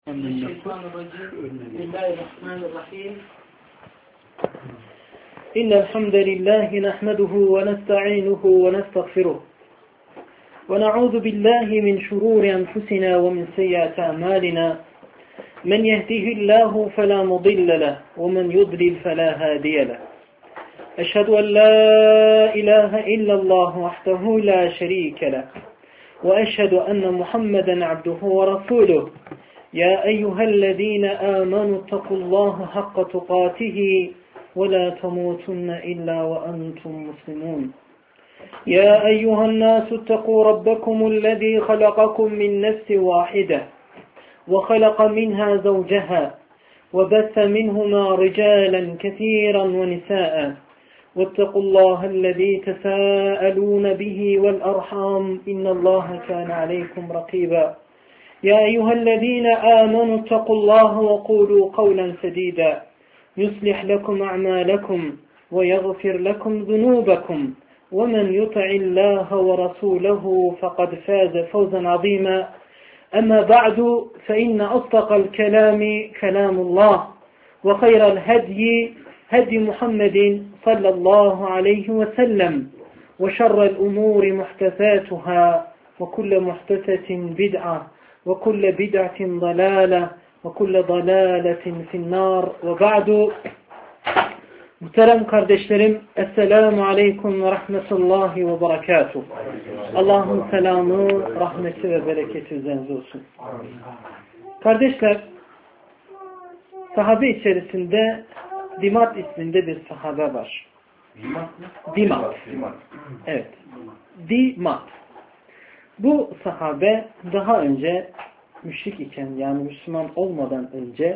الشيطان الرجيم بسم الله الرحمن الرحيم إن الحمد لله نحمده ونستعينه ونستغفره ونعوذ بالله من شرور أنفسنا ومن سيئات أعمالنا من يهده الله فلا مضل له ومن يضلل فلا هادي له أشهد أن لا إله إلا الله وحده لا شريك له وأشهد أن محمدا عبده ورسوله يا أيها الذين آمنوا اتقوا الله حق تقاته ولا تموتن إلا وأنتم مسلمون يا أيها الناس اتقوا ربكم الذي خلقكم من نفس واحدة وخلق منها زوجها وبث منهما رجالا كثيرا ونساء واتقوا الله الذي تساءلون به والأرحام إن الله كان عليكم رقيبا يا أيها الذين آمنوا اتقوا الله وقولوا قولا سديدا يصلح لكم أعمالكم ويغفر لكم ذنوبكم ومن يطع الله ورسوله فقد فاز فوزا عظيما أما بعد فإن أصدق الكلام كلام الله وخير الهدي هدي محمد صلى الله عليه وسلم وشر الأمور محدثاتها وكل محدثة بدعة وكل بدعة ضلالة وكل ضلالة في النار وبعد. Muhterem kardeşlerim, Esselamu Aleyküm ve Rahmetullahi ve Berekatuhu. Allah'ın selamı, rahmeti ve bereketi üzerinize olsun. Kardeşler, sahabe içerisinde Dimat isminde bir sahabe var. Dimat. Evet. Dimat. Bu sahabe daha önce müşrik iken, yani Müslüman olmadan önce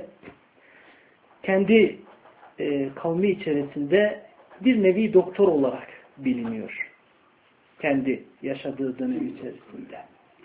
kendi kavmi içerisinde bir nevi doktor olarak biliniyor. Kendi yaşadığı dönem içerisinde.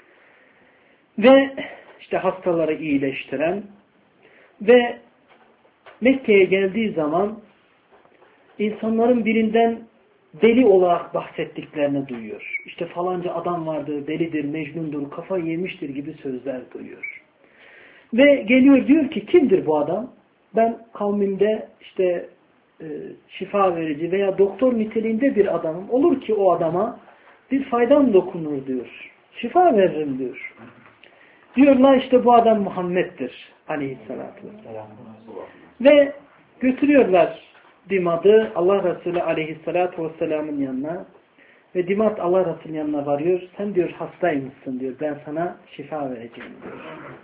Ve işte hastaları iyileştiren ve Mekke'ye geldiği zaman insanların birinden deli olarak bahsettiklerini duyuyor. İşte falanca adam vardır, delidir, mecnundur, kafayı yemiştir gibi sözler duyuyor. Ve geliyor diyor ki kimdir bu adam? Ben kavmimde işte şifa verici veya doktor niteliğinde bir adamım. Olur ki o adama bir faydam dokunur diyor. Şifa veririm diyor. Diyorlar işte bu adam Muhammed'dir aleyhissalatü vesselam. Ve götürüyorlar Dimat'ı Allah Resulü aleyhissalatü vesselamın yanına ve Dimat Allah Resulü'nün yanına varıyor. Sen diyor hastaymışsın diyor. Ben sana şifa vereceğim diyor.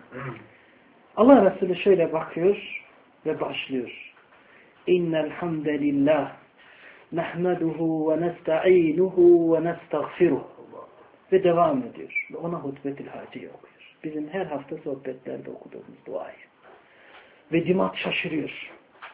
Allah Resulü şöyle bakıyor ve başlıyor. İnnel hamdelillah nahmeduhu ve nesta'inuhu ve nestağfiruh. Ve devam ediyor. Ve ona hutbetül haciye okuyor. Bizim her hafta sohbetlerde okuduğumuz duayı. Ve Dimat şaşırıyor.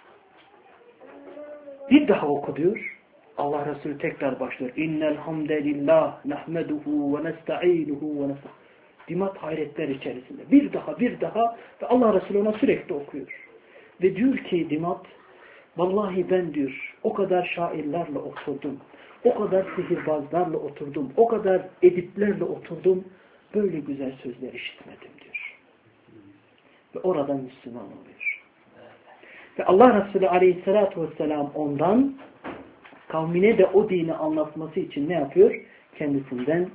Bir daha oku diyor. Allah Resulü tekrar başlıyor. İnnel hamdelillah nahmeduhu ve nesta'inuhu ve nestağfiruh. Dimat hayretler içerisinde. Bir daha ve Allah Resulü ona sürekli okuyor. Ve diyor ki Dimat, vallahi ben diyor o kadar şairlerle oturdum. O kadar sihirbazlarla oturdum. O kadar ediplerle oturdum. Böyle güzel sözler işitmedim diyor. Ve oradan Müslüman oluyor. Ve Allah Resulü aleyhissalatü vesselam ondan kavmine de o dini anlatması için ne yapıyor? Kendisinden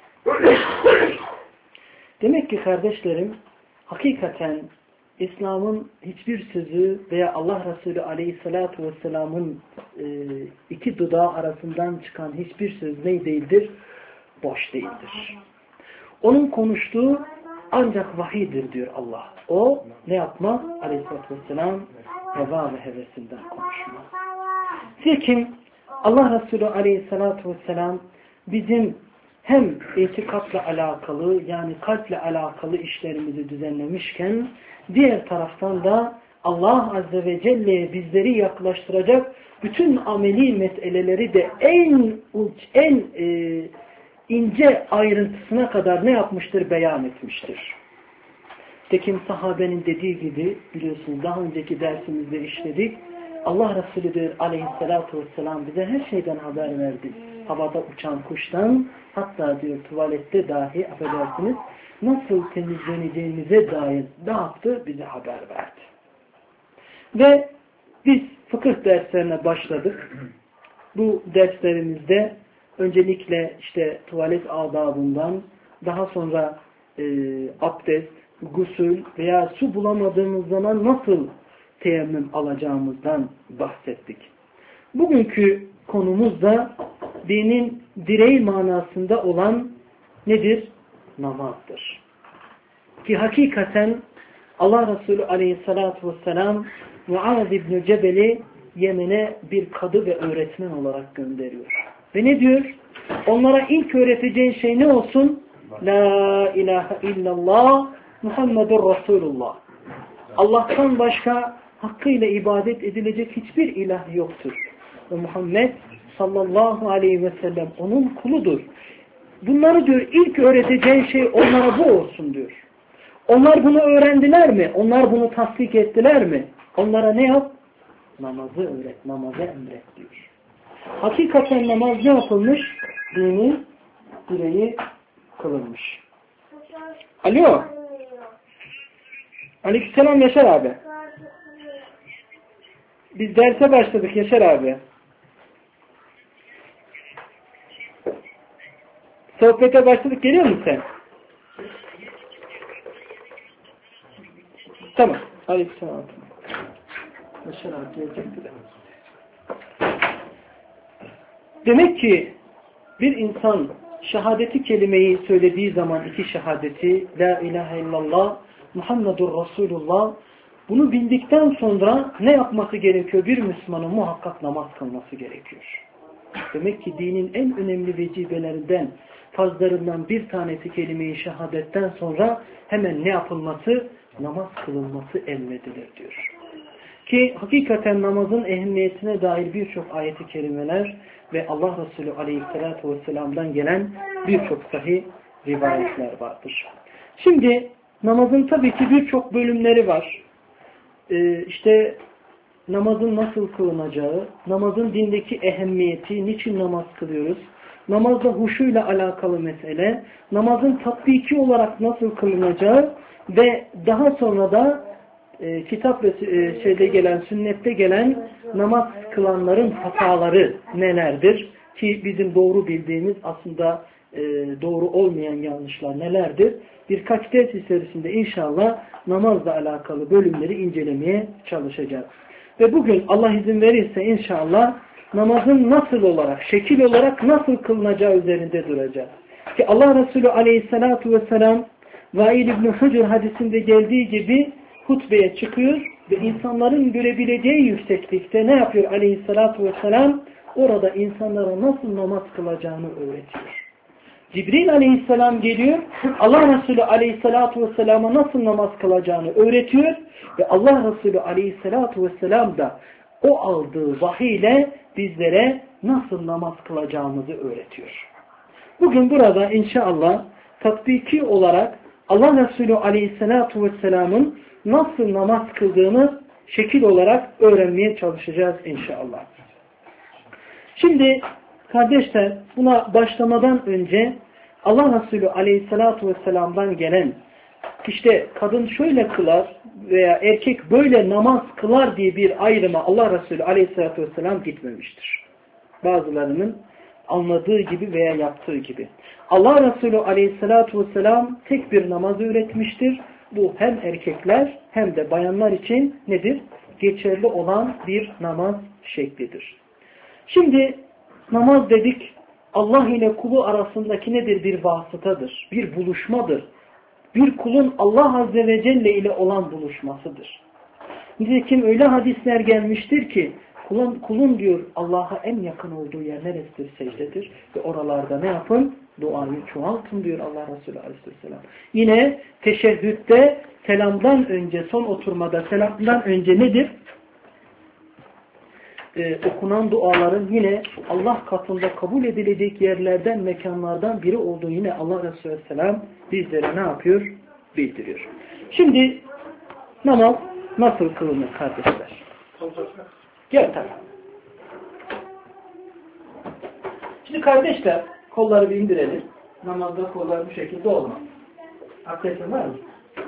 demek ki kardeşlerim, hakikaten İslam'ın hiçbir sözü veya Allah Resulü aleyhissalatü vesselamın iki dudağı arasından çıkan hiçbir söz ne değildir? Boş değildir. Onun konuştuğu ancak vahiydir diyor Allah. O ne yapma? Aleyhissalatü vesselam heva ve hevesinden konuşma. Zira Allah Resulü aleyhissalatü vesselam bizim hem itikatla alakalı yani kalple alakalı işlerimizi düzenlemişken diğer taraftan da Allah Azze ve Celle'ye bizleri yaklaştıracak bütün ameli meseleleri de en ince ayrıntısına kadar ne yapmıştır? Beyan etmiştir. Tekim sahabenin dediği gibi biliyorsunuz daha önceki dersimizde işledik. Allah Resulü diyor aleyhissalatü vesselam bize her şeyden haber verdi. havada uçan kuştan, hatta diyor tuvalette dahi affedersiniz nasıl temizleneceğimize dair ne yaptı? Bize haber verdi. Ve biz fıkıh derslerine başladık. Bu derslerimizde öncelikle işte tuvalet adabından, daha sonra abdest, gusül veya su bulamadığımız zaman nasıl teyemmüm alacağımızdan bahsettik. Bugünkü konumuz da dinin direği manasında olan nedir? Namazdır. Ki hakikaten Allah Resulü Aleyhisselatü Vesselam Muaz İbn-i Cebel'i Yemen'e bir kadı ve öğretmen olarak gönderiyor. Ve ne diyor? Onlara ilk öğreteceğin şey ne olsun? La ilahe illallah Muhammedur Resulullah. Allah'tan başka hakkıyla ibadet edilecek hiçbir ilah yoktur. Ve Muhammed sallallahu aleyhi ve sellem onun kuludur. Bunları diyor ilk öğreteceğin şey onlara bu olsun diyor. Onlar bunu öğrendiler mi? Onlar bunu tasdik ettiler mi? Onlara ne yap? Namazı öğret, namazı emret diyor. Hakikaten namaz ne yapılmış? Dinin direği kılınmış. Alo. Aleykümselam Yaşar abi. Biz derse başladık Yaşar abi. Sohbete başladık. Geliyor musun sen? Tamam. Aleykümselam. Yaşar abi gelecekti de. Demek ki bir insan şehadeti kelimeyi söylediği zaman iki şehadeti La ilahe illallah Muhammedur Resulullah bunu bildikten sonra ne yapması gerekiyor? Bir Müslümanın muhakkak namaz kılması gerekiyor. Demek ki dinin en önemli vecibelerinden, farzlarından bir tanesi kelime-i şehadetten sonra hemen ne yapılması? Namaz kılınması emredilir diyor. Ki hakikaten namazın ehemmiyetine dair birçok ayeti kerimeler ve Allah Resulü Aleyhisselatü Vesselam'dan gelen birçok sahih rivayetler vardır. Şimdi namazın tabii ki birçok bölümleri var. İşte namazın nasıl kılınacağı, namazın dindeki ehemmiyeti, niçin namaz kılıyoruz, namazda huşuyla alakalı mesele, namazın tatbiki olarak nasıl kılınacağı ve daha sonra da kitap ve şeyde gelen, sünnette gelen namaz kılanların hataları nelerdir? Ki bizim doğru bildiğimiz aslında doğru olmayan yanlışlar nelerdir? Birkaç ders içerisinde inşallah namazla alakalı bölümleri incelemeye çalışacağız. Ve bugün Allah izin verirse inşallah namazın nasıl olarak, şekil olarak nasıl kılınacağı üzerinde duracağız. Ki Allah Resulü Aleyhisselatü Vesselam Vail İbn-i Hücr hadisinde geldiği gibi hutbeye çıkıyor ve insanların görebileceği yükseklikte ne yapıyor Aleyhisselatü Vesselam? Orada insanlara nasıl namaz kılacağını öğretiyor. Cibril Aleyhisselam geliyor, Allah Resulü Aleyhisselatü Vesselam'a nasıl namaz kılacağını öğretiyor ve Allah Resulü Aleyhisselatü Vesselam da o aldığı vahiy ile bizlere nasıl namaz kılacağımızı öğretiyor. Bugün burada inşallah tatbiki olarak Allah Resulü Aleyhisselatü Vesselam'ın nasıl namaz kıldığını şekil olarak öğrenmeye çalışacağız inşallah. Şimdi kardeşler buna başlamadan önce Allah Resulü Aleyhisselatü Vesselam'dan gelen işte kadın şöyle kılar veya erkek böyle namaz kılar diye bir ayrıma Allah Resulü Aleyhisselatü Vesselam gitmemiştir. Bazılarının anladığı gibi veya yaptığı gibi. Allah Resulü Aleyhisselatü Vesselam tek bir namaz öğretmiştir. Bu hem erkekler hem de bayanlar için nedir? Geçerli olan bir namaz şeklidir. Şimdi namaz dedik Allah ile kulu arasındaki nedir? Bir vasıtadır, bir buluşmadır. Bir kulun Allah Azze ve Celle ile olan buluşmasıdır. Nitekim öyle hadisler gelmiştir ki kulun diyor Allah'a en yakın olduğu yer neresidir? Secdedir. Ve oralarda ne yapın? Duayı çoğaltın diyor Allah Resulü Aleyhisselam. Yine teşehhütte selamdan önce, son oturmada selamdan önce nedir? Okunan duaların yine Allah katında kabul edilecek yerlerden, mekanlardan biri olduğu yine Allah Resulü Aleyhisselam bizlere ne yapıyor? Bildiriyor. Şimdi namaz nasıl kılınır kardeşler? Gel tabi. Şimdi kardeşler, kolları bir indirelim. Namazda kollar bu şekilde olmaz. Abdestin var mı?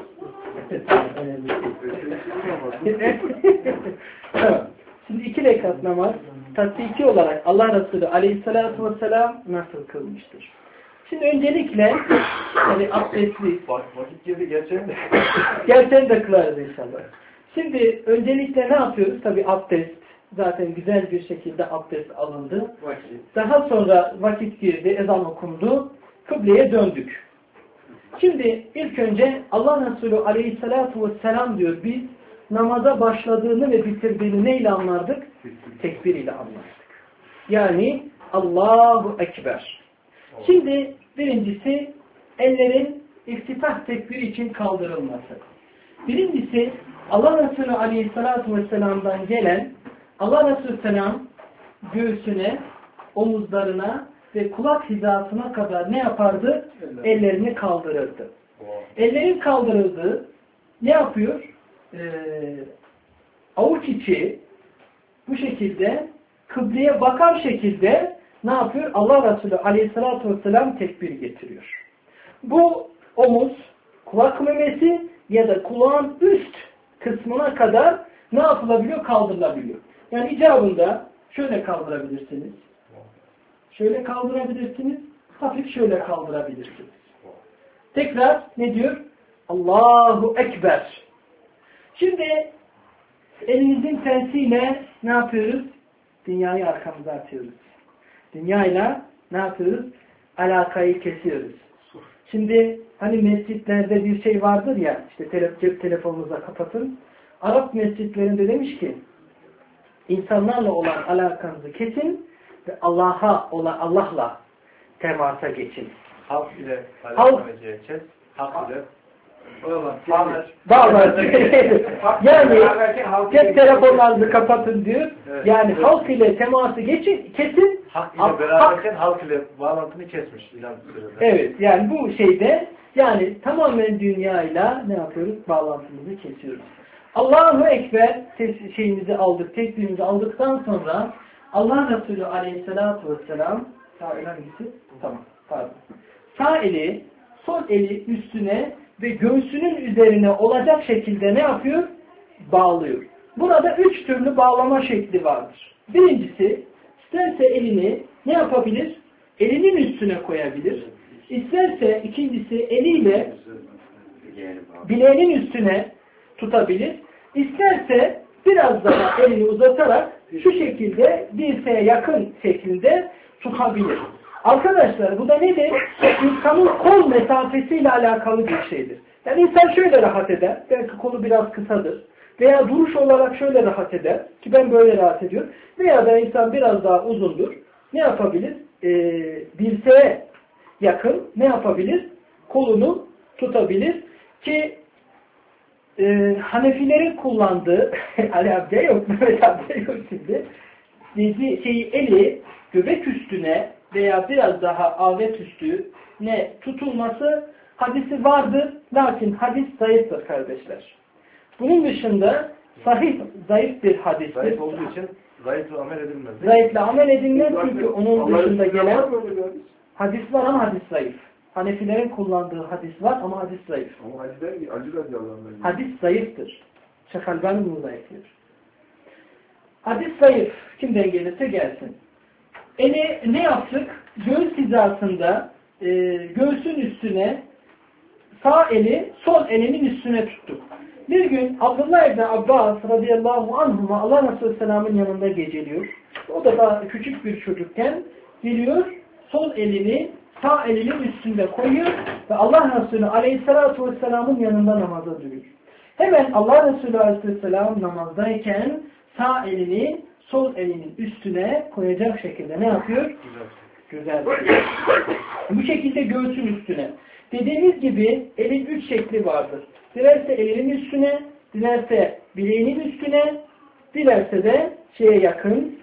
Tamam. Şimdi 2 rekat namaz tatbiki olarak Allah Resulü Aleyhisselatü Vesselam nasıl kılmıştır? Şimdi öncelikle yani abdestli vakit girdi gerçekten. gerçekten de kılarız inşallah. Şimdi öncelikle ne yapıyoruz? Tabi abdest. Zaten güzel bir şekilde abdest alındı. Daha sonra vakit girdi, ezan okundu. Kıbleye döndük. Şimdi ilk önce Allah Resulü Aleyhisselatü Vesselam diyor biz namaza başladığını ve bitirdiğini neyle anlardık? Tekbir ile anlardık. Yani Allahu Ekber. Şimdi birincisi ellerin iftitah tekbiri için kaldırılması. Birincisi Allah Resulü Aleyhisselatü Vesselam'dan gelen Allah Resulü Selam göğsüne, omuzlarına ve kulak hizasına kadar ne yapardı? Ellerini kaldırırdı. Ellerin kaldırıldığı ne yapıyor? Avuç içi bu şekilde kıbleye bakar şekilde ne yapıyor? Allah Resulü Aleyhisselatü Vesselam tekbir getiriyor. Bu omuz, kulak memesi ya da kulağın üst kısmına kadar ne yapılabiliyor? Kaldırılabiliyor. Yani icabında şöyle kaldırabilirsiniz. Şöyle kaldırabilirsiniz. Hafif şöyle kaldırabilirsiniz. Tekrar ne diyor? Allahu Ekber. Şimdi elinizin tersiyle ne yapıyoruz? Dünyayı arkamıza atıyoruz. Dünyayla ne yapıyoruz? Alakayı kesiyoruz. Şimdi hani mescitlerde bir şey vardır ya, işte cep telefonunuza kapatın. Arap mescitlerinde demiş ki, insanlarla olan alakanızı kesin ve Allah'la temasa geçin. Halk ile alakalıca kes. Halk ile yani cep telefonlarınızı kapatın diyor. Evet. Yani halk ile teması kesin. Halk ile beraberken halk ile bağlantını kesmiş. Evet. Yani bu şeyde yani tamamen dünyayla ne yapıyoruz? Bağlantımızı kesiyoruz. Allahu Ekber şeyimizi aldık, tekbirimizi aldıktan sonra Allah Resulü Aleyhisselatü Vesselam sağ eli sol eli üstüne ve göğsünün üzerine olacak şekilde ne yapıyor? Bağlıyor. Burada 3 türlü bağlama şekli vardır. Birincisi, isterse elini ne yapabilir? Elinin üstüne koyabilir. İsterse ikincisi eliyle bileğinin üstüne tutabilir. İsterse biraz daha elini uzatarak şu şekilde dirseğe yakın şekilde tutabilir. Arkadaşlar bu da nedir? İnsanın kol mesafesiyle alakalı bir şeydir. Yani insan şöyle rahat eder. Belki kolu biraz kısadır. Veya duruş olarak şöyle rahat eder. Ki ben böyle rahat ediyorum. Veya da insan biraz daha uzundur. Ne yapabilir? Dirseğe yakın ne yapabilir? Kolunu tutabilir. Ki Hanefilerin kullandığı Ali Abdiye yok, Mehmet Abdiye yok şimdi. Eli göbek üstüne veya biraz daha avet üstüne tutulması hadisi vardır. Lakin hadis zayıftır kardeşler. Bunun dışında sahih zayıf bir hadistir. Zayıf olduğu için zayıfla amel edilmez. Zayıfla amel edilmez çünkü onun dışında gelen hadis var ama hadis zayıf. Hanefilerin kullandığı hadis var ama hadis zayıf. Ama hadis hadis zayıftır. Şeyh Albani bunu zayıflıyor. Hadis zayıf. Kimden gelirse gelsin. Ne yaptık? Göğüs hizasında göğsün üstüne sağ eli sol elinin üstüne tuttuk. Bir gün Abdullah ibn Abbas radıyallahu anhuma Allah Resulü Selam'ın yanında geceliyor. O da daha küçük bir çocukken geliyor, sol elini sağ elinin üstünde koyuyor ve Allah Resulü Aleyhisselatü Vesselam'ın yanında namaza duruyor. Hemen Allah Resulü Aleyhisselam namazdayken sağ elini sol elinin üstüne koyacak şekilde ne yapıyor? Güzel. Bu şekilde göğsün üstüne. Dediğimiz gibi elin 3 şekli vardır. Dilerse elinin üstüne, dilerse bileğinin üstüne, dilerse de şeye yakın,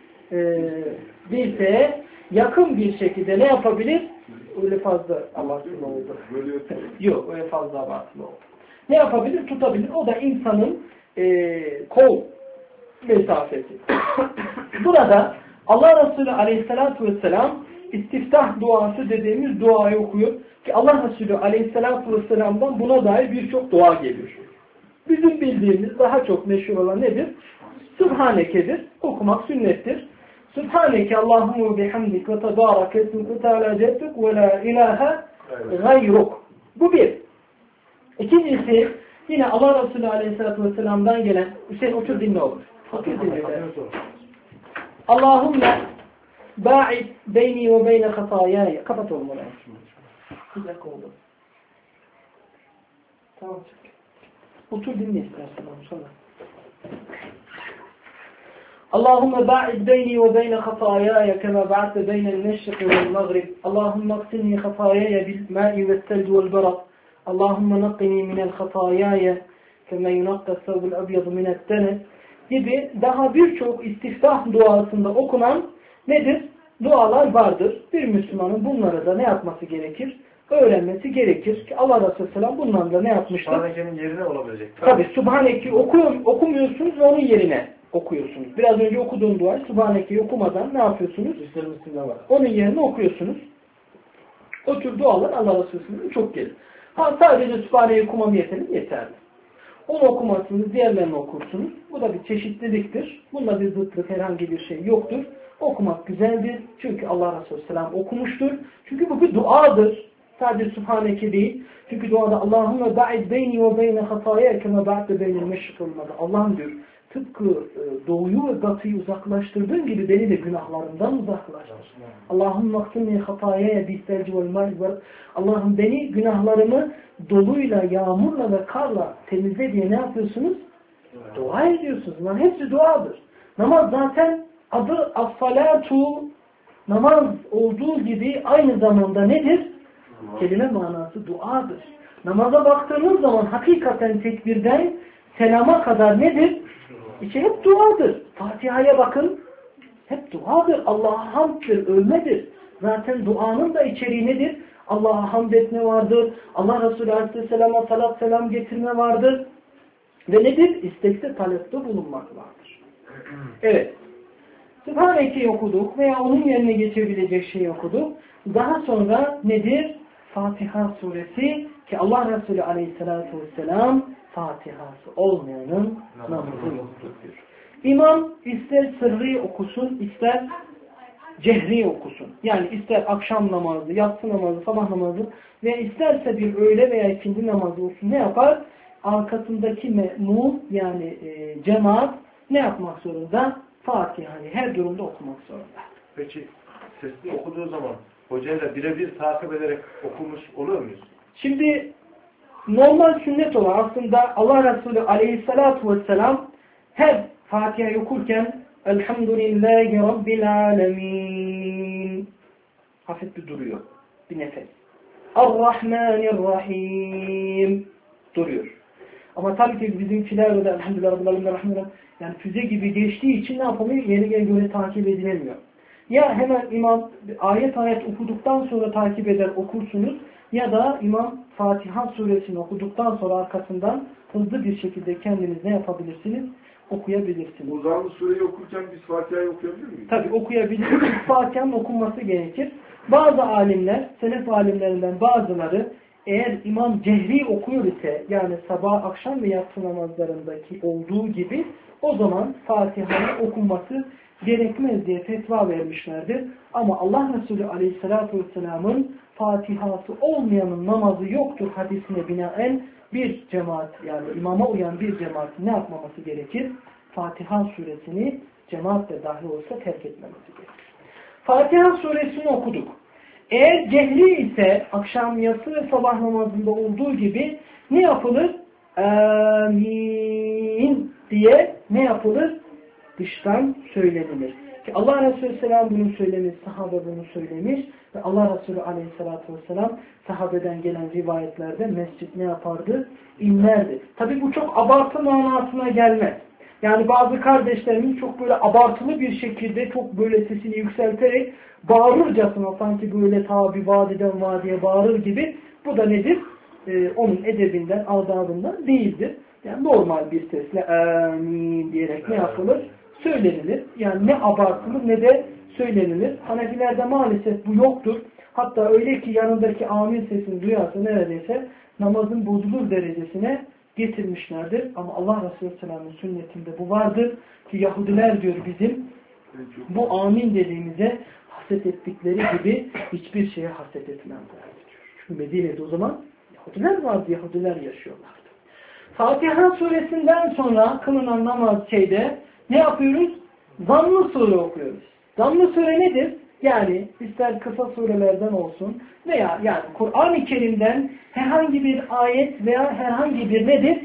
dirseğe yakın bir şekilde ne yapabilir? Öyle fazla abartılı oldu. Yok, öyle fazla abartılı oldu. Ne yapabilir? Tutabilir. O da insanın kol mesafesi. Burada Allah Resulü Aleyhisselatü Vesselam istiftah duası dediğimiz duayı okuyor. Ki Allah Resulü Aleyhisselatü Vesselam'dan buna dair birçok dua geliyor. Bizim bildiğimiz daha çok meşhur olan nedir? Sübhaneke'dir. Okumak sünnettir. Sübhaneke Allahümme bihamdik ve tebârek esmuk ve teâlâ cedduk ve la ilahe gayruk. Bu bir. İkincisi yine Allah Resulü Aleyhisselatü Vesselam'dan gelen Hüseyin otur dinle olur. Otur dinle. Allahümme ba'id beyni ve beyne hatayaya. Kapat oğlum orayı. Bir dakika oldu. Tamam çık. Otur dinle istersen sonra. Allahümme ba'id beyni ve beyne hatayaya kema ba'dte beynel meşriki vel mağrib. Allahümme aksinni hatayaya bil ma'i ve selci vel berat. Allahümme naqqini minel hatayaya kema yunakka sevbul abyadu minet denes gibi daha birçok istiftah duasında okunan nedir? Dualar vardır. Bir Müslümanın bunlara da ne yapması gerekir? Öğrenmesi gerekir ki Allah Resulü Selam bundan da ne yapmıştır? Sübhaneke'nin yerine olabilecek. Tabi Sübhaneke'yi okumuyorsunuz ve onun yerine okuyorsunuz. Biraz önce okuduğum dua Sübhaneke'yi okumadan ne yapıyorsunuz? Onun yerine okuyorsunuz. O tür dualar Allah Resulü Selam'ın çok gelir. Sadece Sübhaneke'yi okumam yeterli. Onu okumasınız, diğerlerini okursunuz. Bu da bir çeşitliliktir. Bunda bir zıtlık herhangi bir şey yoktur. Okumak güzeldir. Çünkü Allah Resulü Selam okumuştur. Çünkü bu bir duadır. Sadece Sübhaneke değil. Çünkü duada Allahümme ba'id beyni ve beyne hataya kema ba'de beynel meşrik olmadı. Allah'ım diyor. Tıpkı doğuyu ve batıyı uzaklaştırdığın gibi beni de günahlarımdan uzaklaştır. Allahümme aksinni hatayaya biselci vel ma'i. Allah'ım beni günahlarımı doluyla, yağmurla ve karla temizle diye ne yapıyorsunuz? Dua ediyorsunuz. Bunlar hepsi duadır. Namaz zaten adı as-salatu, namaz olduğu gibi aynı zamanda nedir? Kelime manası duadır. Namaza baktığınız zaman hakikaten tekbirden selama kadar nedir? İçi hep duadır. Fatiha'ya bakın. Hep duadır. Allah'a hamddir, övmedir. Zaten duanın da içeriği nedir? Allah'a hamd etme vardır. Allah Resulü Aleyhisselam'a salat selam getirme vardır. Ve nedir? İstekte talepte bulunmak vardır. Evet. Sübhaneke'yi okuduk veya onun yerine geçebilecek şeyi okuduk. Daha sonra nedir? Fatiha suresi ki Allah Resulü Aleyhisselatü Vesselam Fatihası olmayanın namazı yoktur diyor. İmam ister sırrı okusun, ister cehri okusun. Yani ister akşam namazı, yatsı namazı, sabah namazı ve isterse bir öğle veya ikindi namazı olsun ne yapar? Arkasındaki me'mum yani cemaat ne yapmak zorunda? Fatiha'yı her durumda okumak zorunda. Peki sesli okuduğu zaman hocayla birebir takip ederek okumuş oluyor muyuz? Şimdi normal sünnet olan aslında Allah Resulü Aleyhisselatü Vesselam her Fatiha'yı okurken Elhamdülillahi Rabbil Alemin hafif bir duruyor. Bir nefes. Ar-Rahmanir-Rahim duruyor. Ama tabii ki bizimkiler de Elhamdülillah Rabbil Alemin yani füze gibi geçtiği için ne yapamıyor? Yerine göre takip edilemiyor. Ya hemen imam ayet okuduktan sonra takip eder okursunuz ya da imam Fatiha suresini okuduktan sonra arkasından hızlı bir şekilde kendiniz ne yapabilirsiniz? Okuyabilirsiniz. O zaman sureyi okurken biz Fatiha'yı okuyabilir miyiz? Tabii okuyabilirsiniz. Fatiha'nın okunması gerekir. Bazı alimler, selef alimlerinden bazıları eğer imam cehri okuyor ise yani sabah, akşam ve yatsı namazlarındaki olduğu gibi o zaman Fatiha'nın okunması gerekmez diye fetva vermişlerdir. Ama Allah Resulü Aleyhisselatü Vesselam'ın Fatiha'sı olmayanın namazı yoktur hadisine binaen bir cemaat yani imama uyan bir cemaatin ne yapmaması gerekir? Fatiha suresini cemaat de dahi olsa terk etmemesi gerekir. Fatiha suresini okuduk. Eğer cehri ise akşam yatsı ve sabah namazında olduğu gibi ne yapılır? Amin diye ne yapılır? Dıştan söylenilir. Ki Allah Resulü Selam bunu söylemiş, sahabe bunu söylemiş ve Allah Resulü Aleyhisselatü Vesselam sahabeden gelen rivayetlerde mescid ne yapardı? İnlerdi. Tabi bu çok abartı manasına gelmez. Yani bazı kardeşlerimiz çok böyle abartılı bir şekilde çok böyle sesini yükselterek bağırırcasına sanki böyle tabi vadiden vadiye bağırır gibi bu da nedir? Onun edebinden, adabından değildir. Yani normal bir sesle amin diyerek ne yapılır? Söylenilir. Yani ne abartılı ne de söylenilir. Hanefilerde maalesef bu yoktur. Hatta öyle ki yanındaki amin sesini duyarsa neredeyse namazın bozulur derecesine getirmişlerdir. Ama Allah Resulü Sallallahu sünnetinde bu vardır. Ki Yahudiler diyor bizim bu amin dediğimize haset ettikleri gibi hiçbir şeye haset etmezler diyor. Çünkü Medine'de o zaman Yahudiler vardı. Yahudiler yaşıyorlardı. Fatiha suresinden sonra kılınan namaz ne yapıyoruz? Zamm-ı sure okuyoruz. Zamm-ı sure nedir? Yani ister kısa surelerden olsun veya yani Kur'an-ı Kerim'den herhangi bir ayet veya herhangi bir nedir?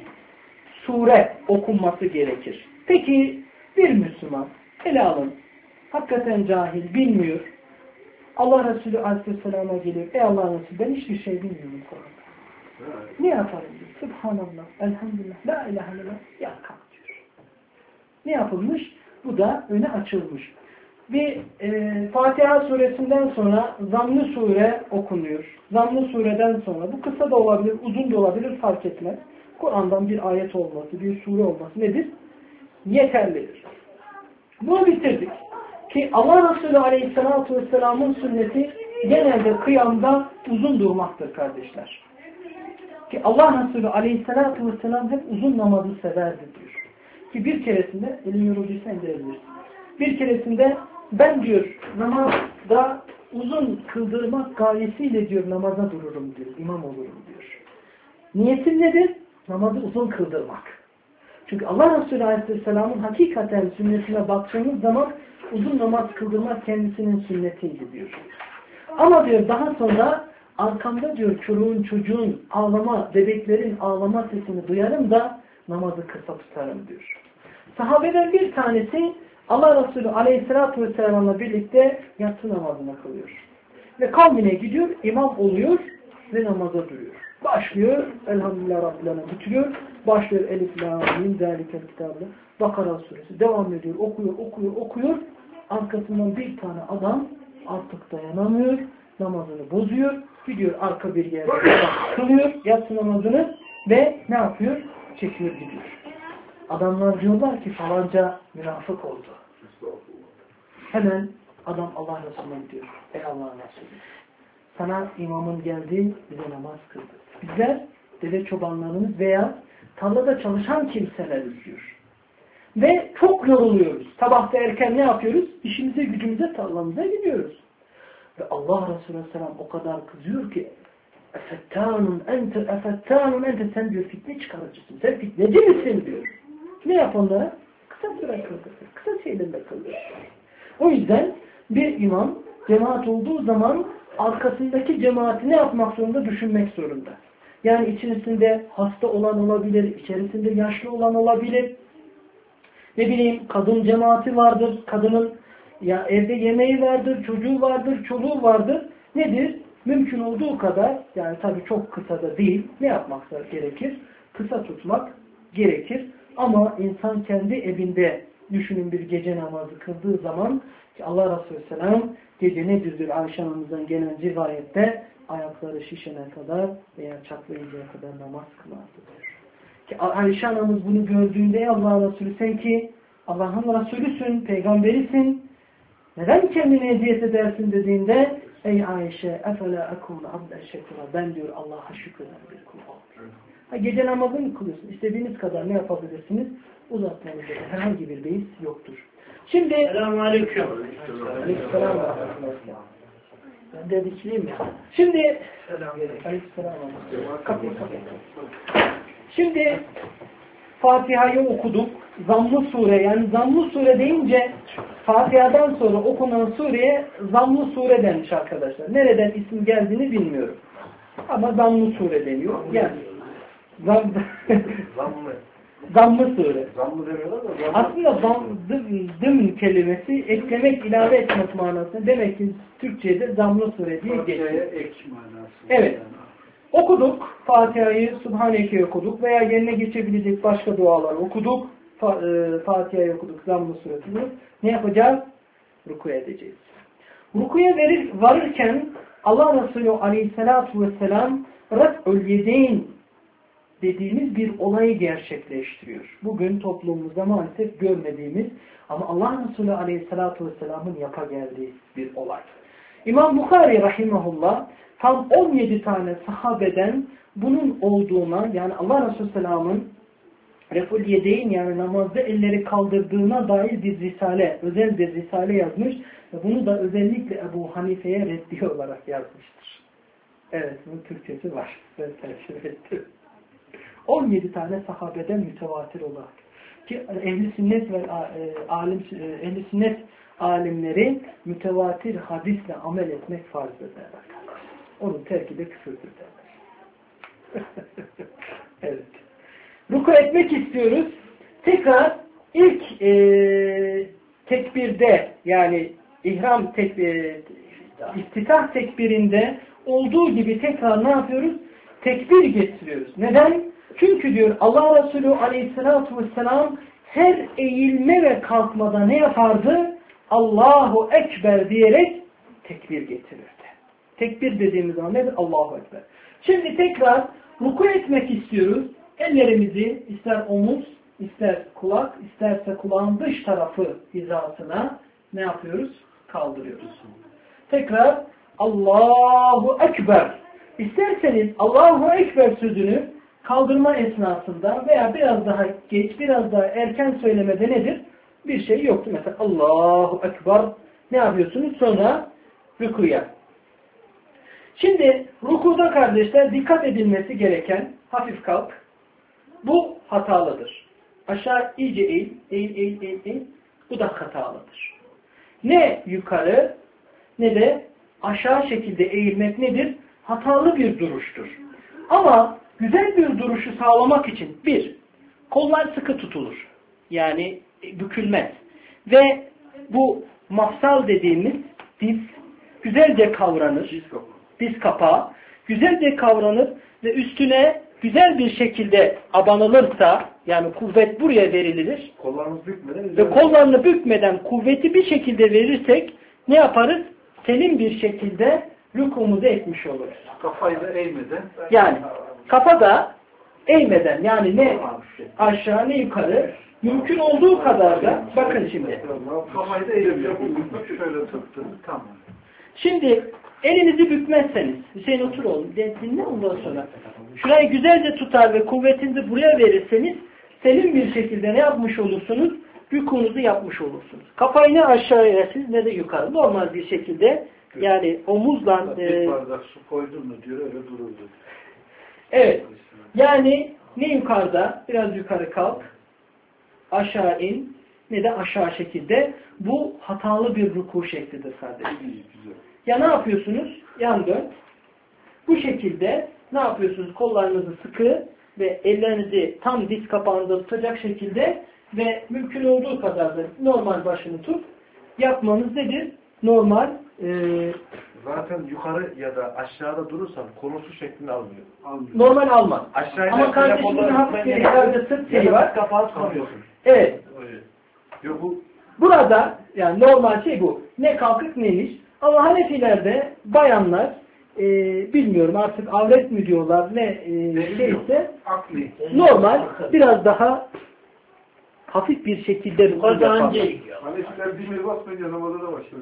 Sure okunması gerekir. Peki bir Müslüman ele alın. Hakikaten cahil, bilmiyor. Allah Resulü Aleyhisselam'a geliyor. Ey Allah Resulü ben hiçbir şey bilmiyorum Kur'an'da. Ne yaparım diyor. Subhanallah, elhamdülillah, la ilahe illallah, yakar diyor. Ne yapılmış? Bu da öne açılmış. Bir Fatiha suresinden sonra Zamm-ı sure okunuyor. Zamm-ı sureden sonra bu kısa da olabilir, uzun da olabilir fark etmez. Kur'an'dan bir ayet olması, bir sure olması nedir? Yeterlidir. Bunu bitirdik. Ki Allah Resulü Aleyhisselatü Vesselam'ın sünneti genelde kıyamda uzun durmaktır kardeşler. Ki Allah Resulü Aleyhisselatü Vesselam hep uzun namazı severdi diyor. Ki bir keresinde, elin yorulduysa indirebilirsin. Bir keresinde ben diyor namazda uzun kıldırmak gayesiyle diyor namaza dururum diyor. İmam olurum diyor. Niyetim nedir? Namazı uzun kıldırmak. Çünkü Allah Resulü Aleyhisselam'ın hakikaten sünnetine baktığımız zaman uzun namaz kıldırmak kendisinin sünnetiydi diyor. Ama diyor daha sonra arkamda diyor çocuğun ağlama, bebeklerin ağlama sesini duyarım da namazı kısa tutarım diyor. Sahabeden bir tanesi Allah Resulü Aleyhisselatü Vesselam'la birlikte yatsı namazını kılıyor. Ve kavmine gidiyor, imam oluyor ve namaza duruyor. Başlıyor, elhamdülillah Rabbil Alemin bitiriyor. Başlıyor Elif la mim zalikel kitabı. Bakara suresi devam ediyor, okuyor. Arkasından bir tane adam artık dayanamıyor, namazını bozuyor. Gidiyor arka bir yerde kılıyor yatsı namazını ve ne yapıyor? Çekiyor gidiyor. Adamlar diyorlar ki falanca münafık oldu. Hemen adam Allah Resulü'ne diyor. Ey Allah'ın Resulü. Sana imamın geldi, bize namaz kıldı. Bizler deve çobanlarımız veya tarlada çalışan kimseleriz diyor. Ve çok yoruluyoruz. Sabahta erken ne yapıyoruz? İşimize, gücümüze, tarlamıza gidiyoruz. Ve Allah Resulü Aleyhisselam o kadar kızıyor ki efettanun ente sen diyor fitne çıkarıcısın. Sen fitneci misin diyor. Ne yap onlara? Kısa süre kıldır. Kısa şeylerle kıldır. O yüzden bir imam cemaat olduğu zaman arkasındaki cemaati ne yapmak zorunda? Düşünmek zorunda. Yani içerisinde hasta olan olabilir, içerisinde yaşlı olan olabilir. Ne bileyim kadın cemaati vardır. Kadının ya evde yemeği vardır, çocuğu vardır, çoluğu vardır. Nedir? Mümkün olduğu kadar yani tabii çok kısa da değil. Ne yapmak gerekir? Kısa tutmak gerekir. Ama insan kendi evinde düşünün bir gece namazı kıldığı zaman ki Allah Resulü Selam gece nedir diyor Ayşe Hanım'dan gelen rivayette ayakları şişene kadar veya çatlayıncaya kadar namaz kılardı diyor. Ki Ayşe Hanım'ız bunu gördüğünde Allah Resulü sen ki Allah'ın Resulüsün, peygamberisin. Neden kendini eziyet edersin dediğinde ey Ayşe efela ekûne abden şekura ben diyor Allah'a şükreden bir kul ol. Gece namazını kılıyorsun. İstediğiniz kadar ne yapabilirsiniz? Uzatmanızda herhangi bir beis yoktur. Şimdi Selamünaleyküm. Aleykümselam. Ben de dikliyim ya. Şimdi Aleykümselam. Şimdi Fatiha'yı okuduk. Zamm-ı sure yani Zamm-ı sure deyince Fatiha'dan sonra okunan sureye Zamm-ı sure denmiş arkadaşlar. Nereden isim geldiğini bilmiyorum. Ama Zamm-ı sure deniyor. Yani Zamm-ı sure. Zamm-ı demiyorlar da Aslında dım kelimesi eklemek, ilave etmek manasında. Demek ki Türkçe'de Zamm-ı sure diye geçiyor. Evet. Okuduk. Fatiha'yı, Subhaneke'yi okuduk veya yerine geçebilecek başka dualar okuduk. Fatiha'yı okuduk, Zamm-ı suresini. Ne yapacağız? Rukuya edeceğiz. Rukuya varırken Allah Resulü Aleyhisselatü Vesselam Raf'ül yedeyn dediğimiz bir olayı gerçekleştiriyor. Bugün toplumumuzda maalesef görmediğimiz ama Allah Resulü Aleyhisselatü Vesselam'ın yapa geldiği bir olay. İmam Bukhari rahimahullah tam 17 tane sahabeden bunun olduğuna, yani Allah Resulü Selam'ın Reful Yedeyn, yani namazda elleri kaldırdığına dair bir risale, özel bir risale yazmış ve bunu da özellikle Ebu Hanife'ye reddiye olarak yazmıştır. Evet, bunun Türkçesi var. Ben tercih ettim. 17 tane sahabeden mütevatir olarak. Ki ehli sünnet ve ehli sünnet alimleri mütevatir hadisle amel etmek farz ederler. Onun terki de küfürdür derler. Evet. Ruku etmek istiyoruz. Tekrar ilk tekbirde, yani ihram iftitah tekbirinde olduğu gibi tekrar ne yapıyoruz? Tekbir getiriyoruz. Neden? Çünkü diyor Allah Resulü Aleyhisselatü Vesselam her eğilme ve kalkmada ne yapardı? Allahu Ekber diyerek tekbir getirirdi. Tekbir dediğimiz zaman nedir? Allahu Ekber. Şimdi tekrar ruku etmek istiyoruz. Ellerimizi ister omuz, ister kulak, isterse kulağın dış tarafı hizasına ne yapıyoruz? Kaldırıyoruz. Tekrar Allahu Ekber. İsterseniz Allahu Ekber sözünü kaldırma esnasında veya biraz daha geç, biraz daha erken söylemede nedir? Bir şey yoktu. Mesela Allahu Ekber ne yapıyorsunuz? Sonra rükuya. Şimdi rukuda kardeşler dikkat edilmesi gereken hafif kalk. Bu hatalıdır. Aşağı iyice eğil, eğil. Bu da hatalıdır. Ne yukarı ne de aşağı şekilde eğilmek nedir? Hatalı bir duruştur. Ama güzel bir duruşu sağlamak için bir, kollar sıkı tutulur. Yani bükülmez. Ve bu mafsal dediğimiz diz güzelce kavranır. Diz kapağı güzelce kavranır ve üstüne güzel bir şekilde abanılırsa, yani kuvvet buraya verilir. Kollarımız bükmeden Ve kollarını bükmeden kuvveti bir şekilde verirsek ne yaparız? Selim bir şekilde rükumuzu etmiş oluruz. kafayı da eğmeden. Yani kafada eğmeden, yani ne aşağı ne yukarı, mümkün olduğu kadar da bakın şimdi. Kafayı da eğmeden. Şöyle tuttum. Tamam. Şimdi elinizi bükmezseniz, Hüseyin otur oğlum, dinle ondan sonra. Şurayı güzelce tutar ve kuvvetinizi buraya verirseniz selim bir şekilde ne yapmış olursunuz? Rükunuzu yapmış olursunuz. Kafayı ne aşağıya siz ne de yukarı. Normal bir şekilde, yani omuzla... Bir bardak su koydun mu diyor, öyle dururdu. Evet. Yani ne yukarıda, biraz yukarı kalk, aşağı in, ne de aşağı şekilde. Bu hatalı bir ruku şeklidir kardeşim. Ya ne yapıyorsunuz? Yan dön. Bu şekilde ne yapıyorsunuz? Kollarınızı sıkı ve ellerinizi tam diz kapağında tutacak şekilde ve mümkün olduğu kadar da normal başını tut. Yapmanız nedir? Normal. Zaten yukarı ya da aşağıda durursan konusu şeklini almıyor. Normal almaz. Aşağıya ama kardeşimizin hafif bir herhalde sırt şeyi var. Kapağı tutamıyorsun. Evet. Yok bu. Burada yani normal şey bu. Ne kalkık ne iniş. Ama Hanefilerde bayanlar bilmiyorum artık avret mi diyorlar ne şeyse normal biraz daha hafif bir şekilde yaparlar. Hanefiler bir basmayınca namaza da başlıyor.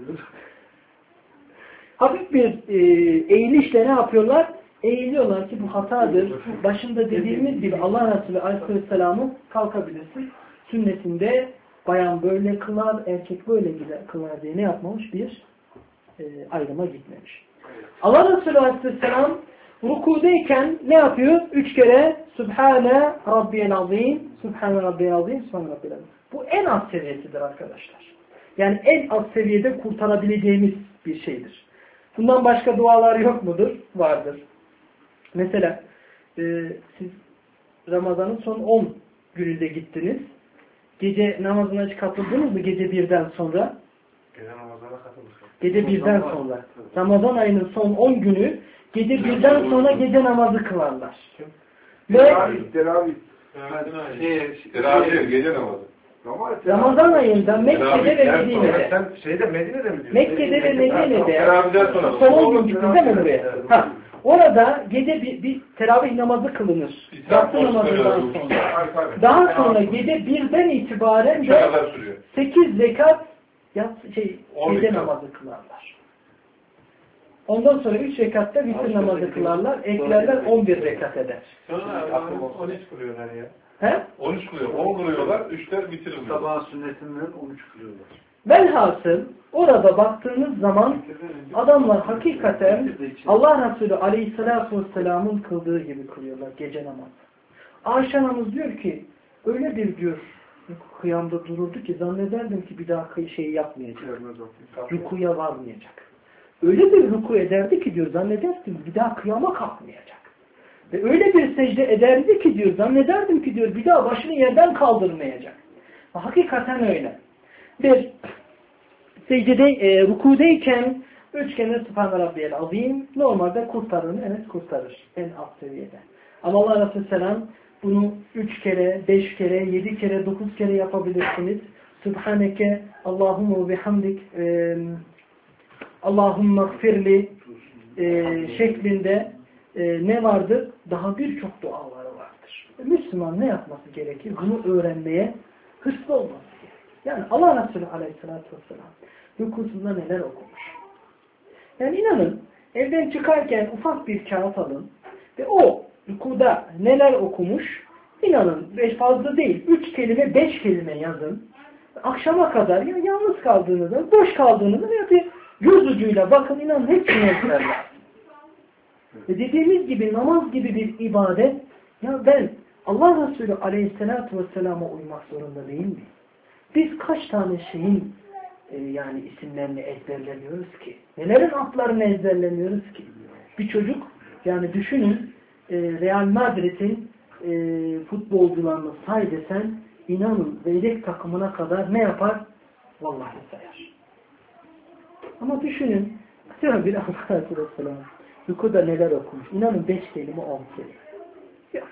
Hafif bir eğilişle ne yapıyorlar? Eğiliyorlar ki bu hatadır. Başında dediğimiz gibi Allah Resulü Aleyhisselam'ın kalkabilirsin. Sünnetinde bayan böyle kılar, erkek böyle kılar diye ne yapmamış? Bir ayrıma gitmemiş. Allah Resulü Aleyhisselam rukudeyken ne yapıyor? 3 kere Sübhane Rabbiyel Azim, Sübhane Rabbiyel Azim, Sübhane Rabbiyel Azim. Bu en az seviyesidir arkadaşlar. Yani en az seviyede kurtarabileceğimiz bir şeydir. Bundan başka dualar yok mudur? Vardır. Mesela siz Ramazan'ın son 10 gününde gittiniz. Gece namazına hiç katıldınız mı? Gece 1'den sonra. Gece namazına katıldık. Gece 1'den sonra. Ramazan ayının son 10 günü gece 1'den sonra gece namazı kılarlar. Ve Teravih. Teravih gece namazı. Ramazan ayında Mekke'de ve Medine'de. Sen şeyde Medine'de mi diyorsun? Mekke'de ve Medine'de. Teravihden sonra. Son 10 gün gittin değil mi buraya? Ha. Orada gece bir teravih namazı kılınır. Yatsı namazından sonra. Daha sonra gece 1'den itibaren de 8 rekat gece namazı kılarlar. Ondan sonra 3 rekatta vitir namazı kılarlar. Eklerler 11 rekat eder. Sonra 13 kılıyorlar ya. He? 13 kılıyor. 10 kılıyorlar. 3'ler bitirir. Sabah sünnetinden 13 kılıyorlar. Velhasıl orada baktığınız zaman adamlar hakikaten Allah Resulü Aleyhisselatü Vesselam'ın kıldığı gibi kılıyorlar gece namazı. Ayşe anamız diyor ki öyle bir diyor kıyamda dururdu ki zannederdim ki bir daha şey yapmayacak. Rükuya varmayacak. Öyle bir ruku ederdi ki diyor zannederdim bir daha kıyama kalkmayacak. Ve öyle bir secde ederdi ki diyor zannederdim ki diyor bir daha başını yerden kaldırmayacak. Hakikaten öyle. Bir secdede rukudeyken 3 kere Sübhane Rabbiyel Azim normalde kurtarır mı? Evet kurtarır. En alt seviyede. Ama Allah Resulü Selam bunu 3 kere, 5 kere, 7 kere, 9 kere yapabilirsiniz. Sübhaneke Allahümme bihamdik Allahümme gfirli şeklinde ne vardır? Daha birçok duaları vardır. Müslüman ne yapması gerekir? Bunu öğrenmeye hırslı olması gerekir. Yani Allah Resulü Aleyhisselatü Vesselam rükusunda neler okumuş. Yani inanın evden çıkarken ufak bir kağıt alın ve o rükuda neler okumuş inanın fazla değil 3 kelime 5 kelime yazın. Akşama kadar ya yalnız kaldığınızda boş kaldığınızda ya bir göz ucuyla bakın inanın hepsini ezberler. Ve dediğimiz gibi namaz gibi bir ibadet ya ben Allah Resulü Aleyhisselatü Vesselam'a uymak zorunda değil miyim? Biz kaç tane şeyin yani isimlerini ezberlemiyoruz ki? Nelerin adlarını ezberlemiyoruz ki? Bir çocuk yani düşünün Real Madrid'in futbolcularını say desen inanın yedek takımına kadar ne yapar? Vallahi sayar. Ama düşünün diyor bir Allah Resulü Vesselam rükuda neler okumuş? İnanın 5 kelime 10 kelime. Yok.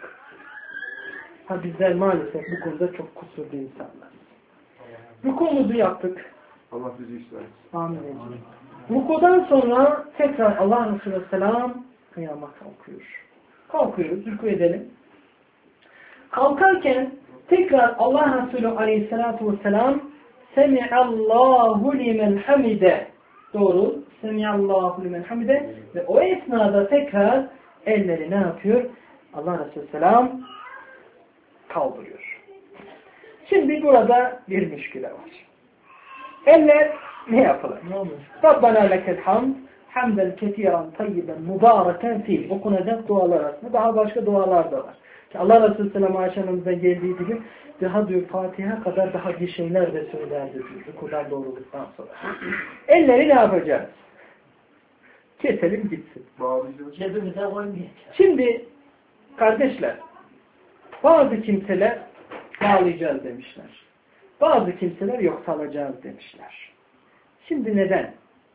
Ha bizler maalesef bu konuda çok kusurlu insanlar. Rükumuzu yaptık. Allah bizi ister. Amin. Rükudan sonra tekrar Allah Resulü Vesselam kıyama kalkıyor. Kalkıyoruz, rükû edelim. Kalkarken tekrar Allah Resulü Aleyhisselatü Vesselam Semi'allahu limen hamide. Doğru. Semi'allahu limen hamide. Ve o esnada tekrar elleri ne yapıyor? Allah Resulü Vesselam kaldırıyor. Şimdi burada bir müşküle var. Eller ne yapılır? Rabbana lekel hamd hamden ketiren tayyiben mübareken fîh. Okunacak dualar arasında daha başka dualar da var. Ki Allah Resulü Selam Ayşe'nimize geldiği gibi daha diyor Fatiha kadar daha bir şeyler de söylerdi diyor. Rükudan doğrulduktan sonra. Elleri ne yapacağız? Keselim gitsin. Bağlayacağız. Cebimize koymayacağız. Şimdi kardeşler bazı kimseler bağlayacağız demişler. Bazı kimseler yok salacağız demişler. Şimdi neden?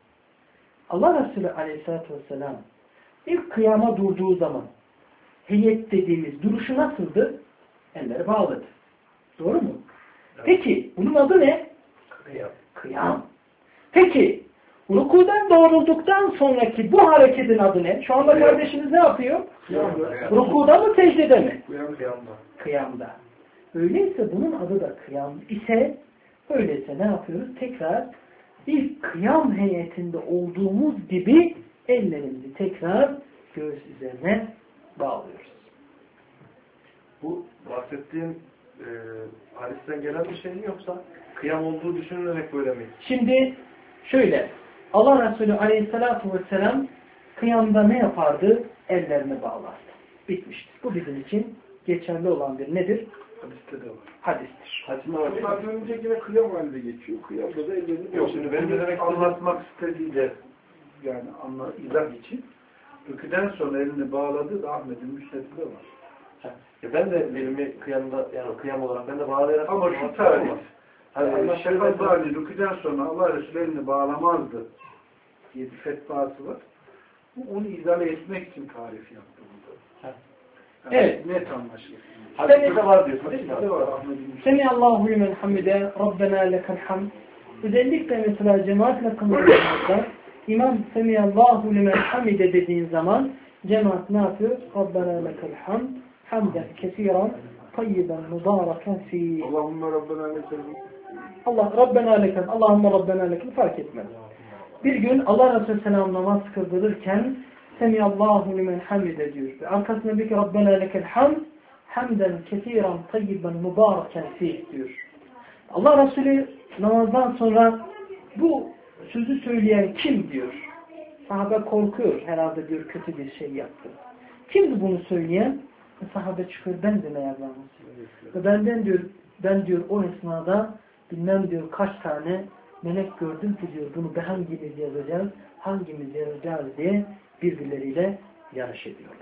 Allah Resulü Aleyhisselatü Vesselam ilk kıyama durduğu zaman heyet dediğimiz duruşu nasıldı? Elleri bağladı. Doğru mu? Peki bunun adı ne? Kıyam. Peki rükudan doğrulduktan sonraki bu hareketin adı ne? Şu anda kardeşiniz ne yapıyor? Rükuda mı secdede mi? Kıyamda. Öyleyse bunun adı da kıyam ise öyleyse ne yapıyoruz? Tekrar ilk kıyam heyetinde olduğumuz gibi ellerimizi tekrar göğüs üzerine bağlıyoruz. Bu bahsettiğin hadisten gelen bir şey mi yoksa kıyam olduğu düşünülerek böyle mi? Şimdi şöyle Allah Resulü Aleyhisselatü Vesselam kıyamda ne yapardı? Ellerini bağlardı. Bitmiştir. Bu bizim için geçerli olan bir nedir? Hadiste de var. Hadistir. Hadisinde var değil mi? Az önce yine kıyam halinde geçiyor. Kıyamda da ellerini Yok şimdi benim de demek anlatmak istediği de yani izah için rüküden sonra elini bağladı da Ahmet'in müsnedinde var. ben de elimi kıyamda yani kıyam olarak ben de bağlayarak Ama şu tarih Şefat Ali rüküden sonra Allah Resulü elini bağlamazdı diye bir fetvası var. Onu izale etmek için tarif yaptı burada. Yani evet. Net anlaşılır. hadiste var diyorsun. Hadiste var Ahmet'in Semiallahu limen hamide Rabbena lekel hamd. Özellikle mesela cemaatle kılınmışlar İmam Semiallahu limen hamide dediğin zaman Cemaat ne yapıyor? Rabbena lekel hamd hamden kesiran tayyiben mübareken fî. Allahümme Rabbena lekel Rabbena lekel, Allahümme Rabbena lekel fark etmez. Bir gün Allah Resulü Selam namaz kıldırırken Semiyallahu limen hamide diyor. Arkasında diyor ki Rabbena lekel hamd hamden kesiran tayyiben mübareken fî diyor. Allah Resulü namazdan sonra bu sözü söyleyen kim diyor. Sahabe korkuyor herhalde diyor kötü bir şey yaptı. Kimdi bunu söyleyen? Sahabe çıkıyor ben de meğerlanmış. Ve ben diyor o esnada bilmem diyor kaç tane melek gördüm ki diyor bunu hangimiz yazacağız, hangimiz yazacağız diye birbirleriyle yarış ediyorlar.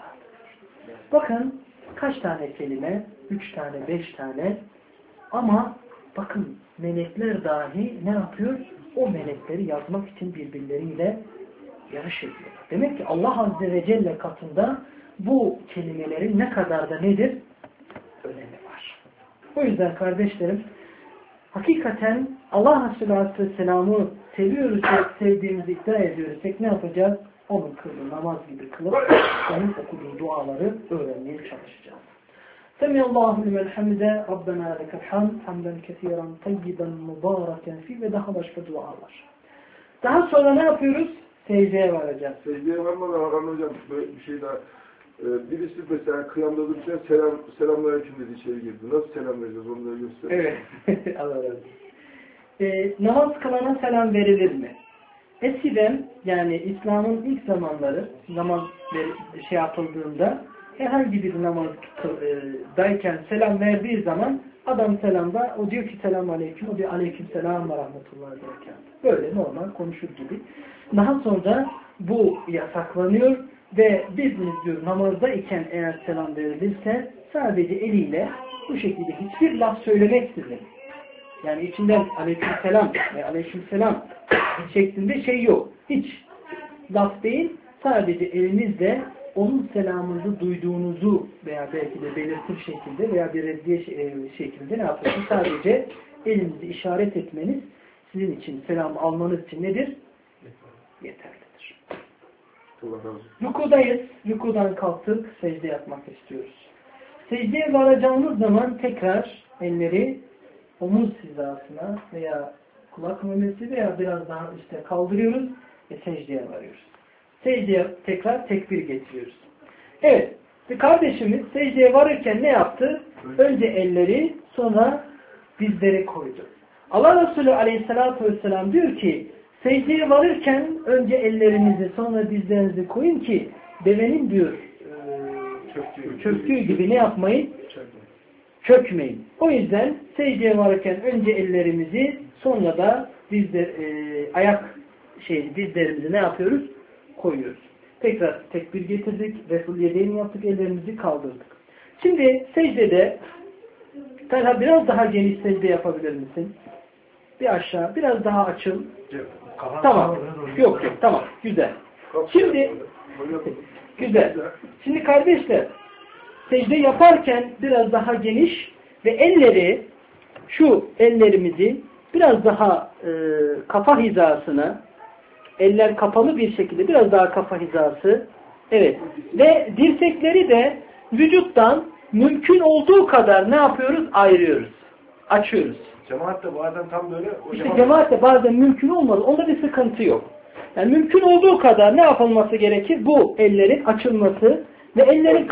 Bakın kaç tane kelime? 3 tane, 5 tane ama bakın melekler dahi ne yapıyor? O melekleri yazmak için birbirleriyle yarış ediyorlar. Demek ki Allah Azze ve Celle katında bu kelimelerin ne kadar da nedir? Önemi var. O yüzden kardeşlerim hakikaten Allah Resulü Aleyhisselam'ı seviyoruz, sevdiğimizi iddia ediyorsak ne yapacağız? Onun kıldığı namaz gibi kılıp onun okuduğu duaları öğrenmeye çalışacağız. Semiyallahu limen hamide Rabbena lekel hamd hamden kesiran tayyiben mübareken fi ve daha başka dualar. Daha sonra ne yapıyoruz? Secdeye varacağız. Secdeye varmadan Hakan Hocam böyle bir şey daha. Birisi mesela kıyamda dururken selamünaleyküm dedi içeri girdi. Nasıl selam vereceğiz onu da gösterelim. Evet. Allah razı olsun. Namaz kılana selam verilir mi? Eskiden yani İslam'ın ilk zamanları namaz yapıldığında herhangi bir namazdayken selam verdiği zaman adam selamda o diyor ki selamun aleyküm, o diyor aleyküm selam ve rahmetullahi ve berekatuhu. Böyle normal konuşur gibi. Daha sonra bu yasaklanıyor ve biz diyor namazdayken eğer selam verilirse sadece eliyle bu şekilde hiçbir laf söylemeksizin yani içinden aleykümselam ve aleykümselam şeklinde şey yok. Hiç laf değil. Sadece elinizle onun selamınızı duyduğunuzu veya belki de belirtir şekilde veya bir reddiye şekilde ne yapıyorsunuz? Sadece elinizi işaret etmeniz sizin için selam almanız için nedir? Yeterlidir. Rukudayız. Rukudan kalktık. Secde yapmak istiyoruz. Secdeye varacağımız zaman tekrar elleri omuz hizasına veya kulak memesi veya biraz daha işte kaldırıyoruz ve secdeye varıyoruz. Secdeye tekrar tekbir getiriyoruz. Evet. Kardeşimiz secdeye varırken ne yaptı? Önce elleri sonra dizleri koydu. Allah Resulü Aleyhisselatü Vesselam diyor ki secdeye varırken önce ellerinizi sonra dizlerinizi koyun ki devenin diyor çöktüğü gibi ne yapmayın? Çökmeyin. O yüzden secdeye varırken önce ellerimizi sonra da dizlerimizi ne yapıyoruz? Koyuyoruz. Tekrar tekbir getirdik. Resul yedeğini yaptık. Ellerimizi kaldırdık. Şimdi secdede Talha biraz daha geniş secde yapabilir misin? Bir aşağı. Biraz daha açıl. Tamam. Yok. Tamam. Güzel. Şimdi güzel. Şimdi kardeşler secde yaparken biraz daha geniş ve ellerimizi biraz daha kafa hizasına eller kapalı bir şekilde biraz daha kafa hizası evet ve dirsekleri de vücuttan mümkün olduğu kadar ne yapıyoruz? Ayırıyoruz. Açıyoruz. Cemaatte bazen tam böyle cemaatte bazen mümkün olmadı. Onda bir sıkıntı yok. Yani mümkün olduğu kadar ne yapılması gerekir? Bu ellerin açılması ve ellerin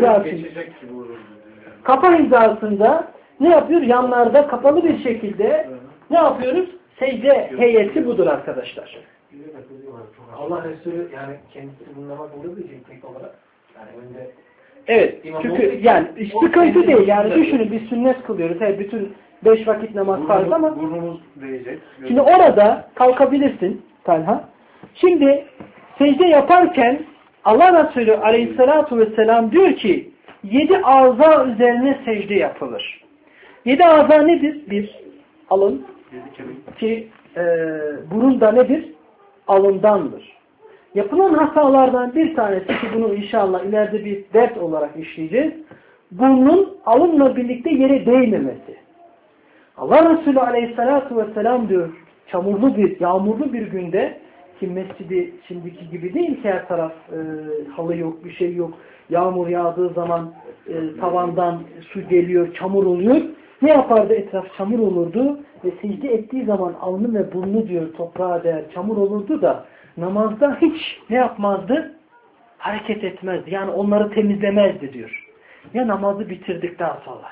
kafa hizasında ne yapıyor? Yanlarda kapalı bir şekilde ne yapıyoruz? Secde heyeti budur arkadaşlar. Allah Resulü yani kendisi bununla bakıldığı için tek olarak yani önde evet. Çünkü yani sıkıntı değil. Yani düşünün biz sünnet kılıyoruz. Evet, bütün 5 vakit namaz farz ama burnumuz değecek. Şimdi orada kalkabilirsin Talha. Şimdi secde yaparken Allah Resulü Aleyhisselatü Vesselam diyor ki 7 ağza üzerine secde yapılır. 7 ağza nedir? Bir alın. Ki burun da nedir? Alındandır. Yapılan hatalardan bir tanesi ki bunu inşallah ileride bir ders olarak işleyeceğiz. Burnun alınla birlikte yere değmemesi. Allah Resulü Aleyhisselatü Vesselam diyor yağmurlu bir günde Ki mescidi şimdiki gibi değil ki her taraf halı yok, bir şey yok. Yağmur yağdığı zaman tavandan su geliyor, çamur oluyor. Ne yapardı? Etraf çamur olurdu ve secde ettiği zaman alnı ve burnu diyor toprağa değer çamur olurdu da namazda hiç ne yapmazdı? Hareket etmezdi. Yani onları temizlemezdi diyor. Ya namazı bitirdikten sonra.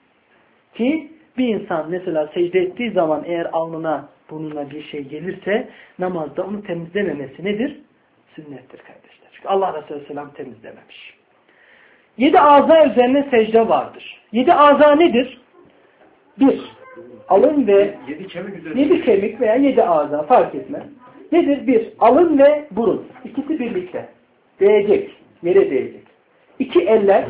Ki bir insan mesela secde ettiği zaman eğer alnına burnuna bir şey gelirse namazda onu temizlememesi nedir? Sünnettir kardeşler. Çünkü Allah Resulü Aleyhisselam temizlememiş. 7 aza üzerine secde vardır. 7 aza nedir? 1. Alın ve 7 kemik veya 7 aza fark etmez. Nedir? 1. Alın ve burun. İkisi birlikte. Değecek. Yere değecek. 2 eller.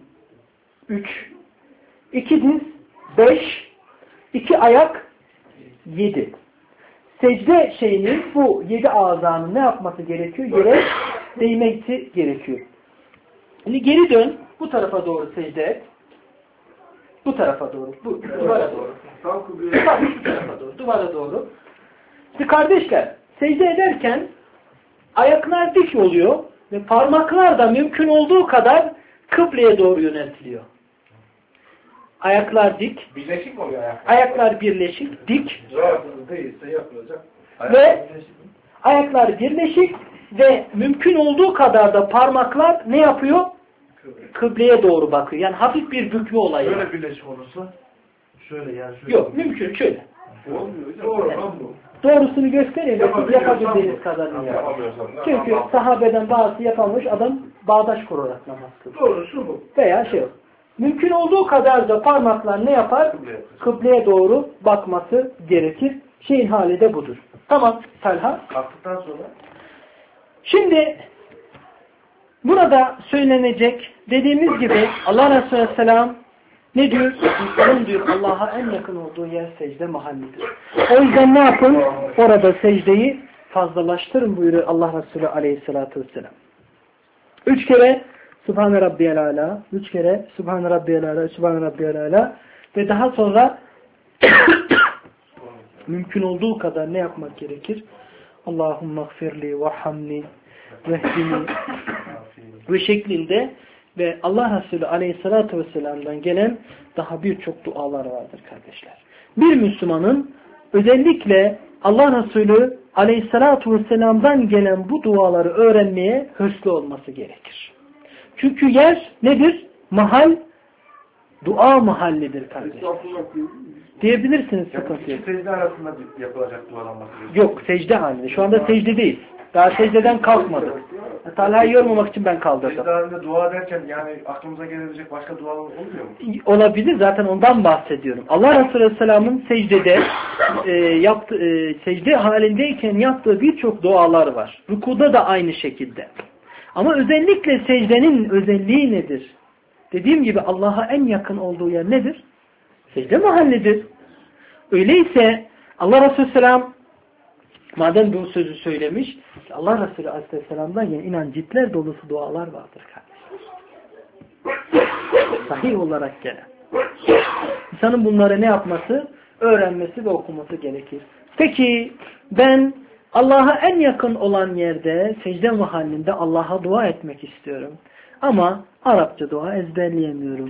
3. 2 diz. 5. 2 ayak. 7. Secde şeyinin bu 7 azanın ne yapması gerekiyor? Yere değmesi gerekiyor. Şimdi geri dön. Bu tarafa doğru secde et. Bu tarafa doğru. Bu duvara doğru. Bu tarafa doğru. Duvara doğru. Şimdi kardeşler secde ederken ayaklar dik oluyor ve parmaklar da mümkün olduğu kadar kıbleye doğru yöneltiliyor. Ayaklar dik. Birleşik mi oluyor ayaklar? Ayaklar birleşik, dik. Rahatsız değilse yapılacak. Ve ayaklar birleşik ve mümkün olduğu kadar da parmaklar ne yapıyor? Kıbleye doğru bakıyor. Yani hafif bir bükme olayı. Şöyle birleşik olursa şöyle yani şöyle. Yok, mümkün şöyle. Doğru lan bu. Doğrusunu göstereyim ve siz yapabildiğiniz kadarını yapın. Çünkü sahabeden bazısı yapamamış, adam bağdaş kurarak namaz kılıyor. Doğrusu bu. Veya şey yok. Mümkün olduğu kadar da parmaklar ne yapar? Kıbleye doğru bakması gerekir. Şeyin hali de budur. Tamam Talha. Kalktıktan sonra Şimdi burada söylenecek dediğimiz gibi Allah Resulü Aleyhisselam ne diyor? İnsanın diyor Allah'a en yakın olduğu yer secde mahallidir. O yüzden ne yapın? Orada secdeyi fazlalaştırın buyuruyor Allah Resulü Aleyhisselatü Vesselam. 3 kere Subhane Rabbiyel Ala, 3 kere Subhane Rabbiyel Ala, Subhane Rabbiyel Ala ve daha sonra mümkün olduğu kadar ne yapmak gerekir? Allahümme gfirli varhamni vehdini ve şeklinde ve Allah Resulü Aleyhisselatü Vesselam'dan gelen daha birçok dualar vardır kardeşler. Bir Müslümanın özellikle Allah Resulü Aleyhisselatü Vesselam'dan gelen bu duaları öğrenmeye hırslı olması gerekir. Çünkü yer nedir? Mahal, dua mahallidir kardeşler. Diyebilirsiniz sıkıntı yok. secde arasında yapılacak dualanması. Yok secde halinde. Şu anda secdedeyiz. Daha secdeden kalkmadık. Talha'yı yormamak için ben kaldırdım. Secde halinde dua derken yani aklımıza gelebilecek başka dualar olmuyor mu? Olabilir. Zaten ondan bahsediyorum. Allah Resulü Aleyhisselam'ın secdede secde halindeyken yaptığı birçok dualar var. Rükuda da aynı şekilde. Ama özellikle secdenin özelliği nedir? Dediğim gibi Allah'a en yakın olduğu yer nedir? Secde mahallidir. Öyleyse Allah Resulü Aleyhisselam madem bu sözü söylemiş, Allah Resulü Aleyhisselam'dan yani inan ciltler dolusu dualar vardır kardeşler. Sahih olarak gelen. İnsanın bunları ne yapması? Öğrenmesi ve okuması gerekir. Peki ben Allah'a en yakın olan yerde, secde mahallinde Allah'a dua etmek istiyorum. Ama Arapça dua ezberleyemiyorum.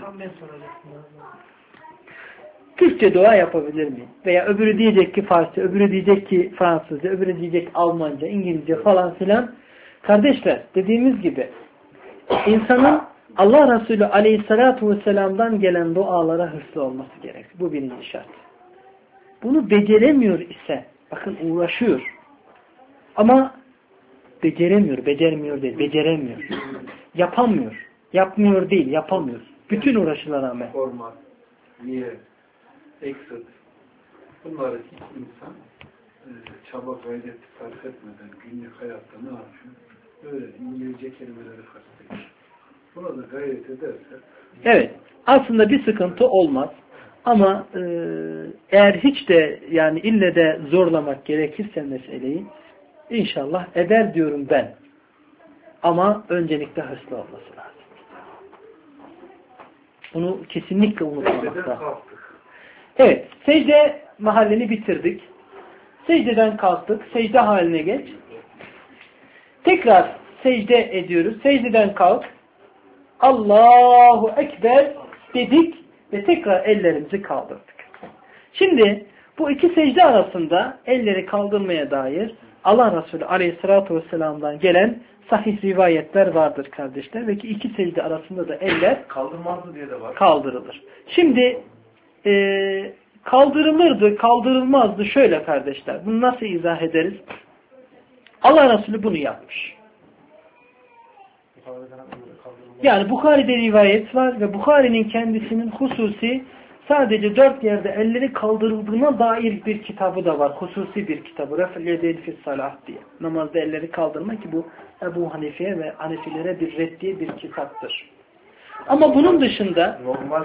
Türkçe dua yapabilir miyim? Veya öbürü diyecek ki Farsça, öbürü diyecek ki Fransızca, öbürü diyecek Almanca, İngilizce falan filan. Kardeşler dediğimiz gibi insanın Allah Resulü Aleyhisselatü Vesselam'dan gelen dualara hırslı olması gerek. Bu birinci şart. Bunu beceremiyor ise, bakın uğraşıyor. Ama beceremiyor değil, beceremiyor. Yapamıyor. Yapmıyor değil, yapamıyor. Bütün uğraşılar rağmen. Format, niyet, exit. Bunları hiç insan çaba gayret sarf etmeden günlük hayatta ne yapıyor? Böyle İngilizce kelimeleri kastediyor. Buna da gayret ederse evet. Aslında bir sıkıntı olmaz. Ama eğer hiç de yani ille de zorlamak gerekirse meseleyi inşallah eder diyorum ben. Ama öncelikle hırslı olması lazım. Bunu kesinlikle unutmamak lazım. Evet. Secde mahallini bitirdik. Secdeden kalktık. Secde haline geç. Tekrar secde ediyoruz. Secdeden kalk. Allahu Ekber dedik ve tekrar ellerimizi kaldırdık. Şimdi bu iki secde arasında elleri kaldırmaya dair Allah Resulü Aleyhisselatü Vesselam'dan gelen sahih rivayetler vardır kardeşler. Ve ki iki secde arasında da eller kaldırmazdı diye de var. Kaldırılır. Şimdi kaldırılırdı, kaldırılmazdı şöyle kardeşler. Bunu nasıl izah ederiz? Allah Resulü bunu yapmış. Yani Bukhari'de rivayet var ve Bukhari'nin kendisinin hususi sadece 4 yerde elleri kaldırıldığına dair bir kitabı da var. Hususi bir kitabı. Ref'l yedeyni fi's-salah diye. Namazda elleri kaldırma ki bu Ebu Hanife'ye ve Hanefilere bir reddiye bir kitaptır. Ama bunun dışında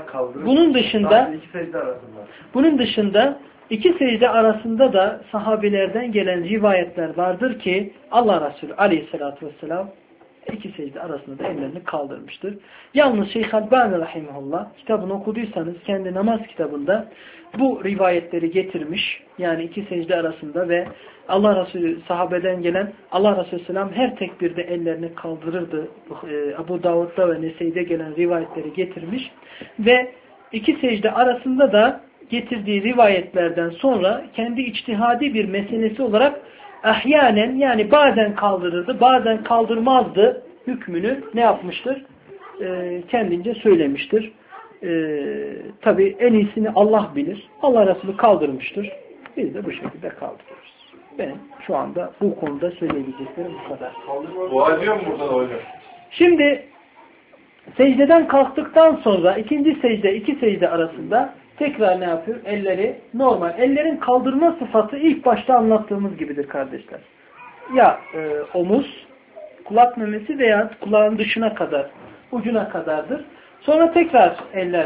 bunun dışında iki secde arasında da sahabelerden gelen rivayetler vardır ki Allah Resulü Aleyhisselatü Vesselam iki secde arasında da ellerini kaldırmıştır. Yalnız Şeyh Albani Rahimahullah kitabını okuduysanız kendi namaz kitabında bu rivayetleri getirmiş. Yani iki secde arasında ve Allah Resulü sahabeden gelen Allah Resulü Selam her tekbirde ellerini kaldırırdı. Ebu Davud'da ve Nesai'de gelen rivayetleri getirmiş. Ve iki secde arasında da getirdiği rivayetlerden sonra kendi içtihadi bir meselesi olarak ahyanen yani bazen kaldırırdı, bazen kaldırmazdı hükmünü ne yapmıştır? Kendince söylemiştir. Tabi en iyisini Allah bilir. Allah Resulü kaldırmıştır. Biz de bu şekilde kaldırıyoruz. Benim şu anda bu konuda söyleyebileceklerim bu kadar. Dua ediyor mu burada hocam? Şimdi secdeden kalktıktan sonra ikinci secde, iki secde arasında tekrar ne yapıyor? Elleri normal. Ellerin kaldırma sıfatı ilk başta anlattığımız gibidir kardeşler. Ya omuz, kulak memesi veya kulağın dışına kadar, ucuna kadardır. Sonra tekrar eller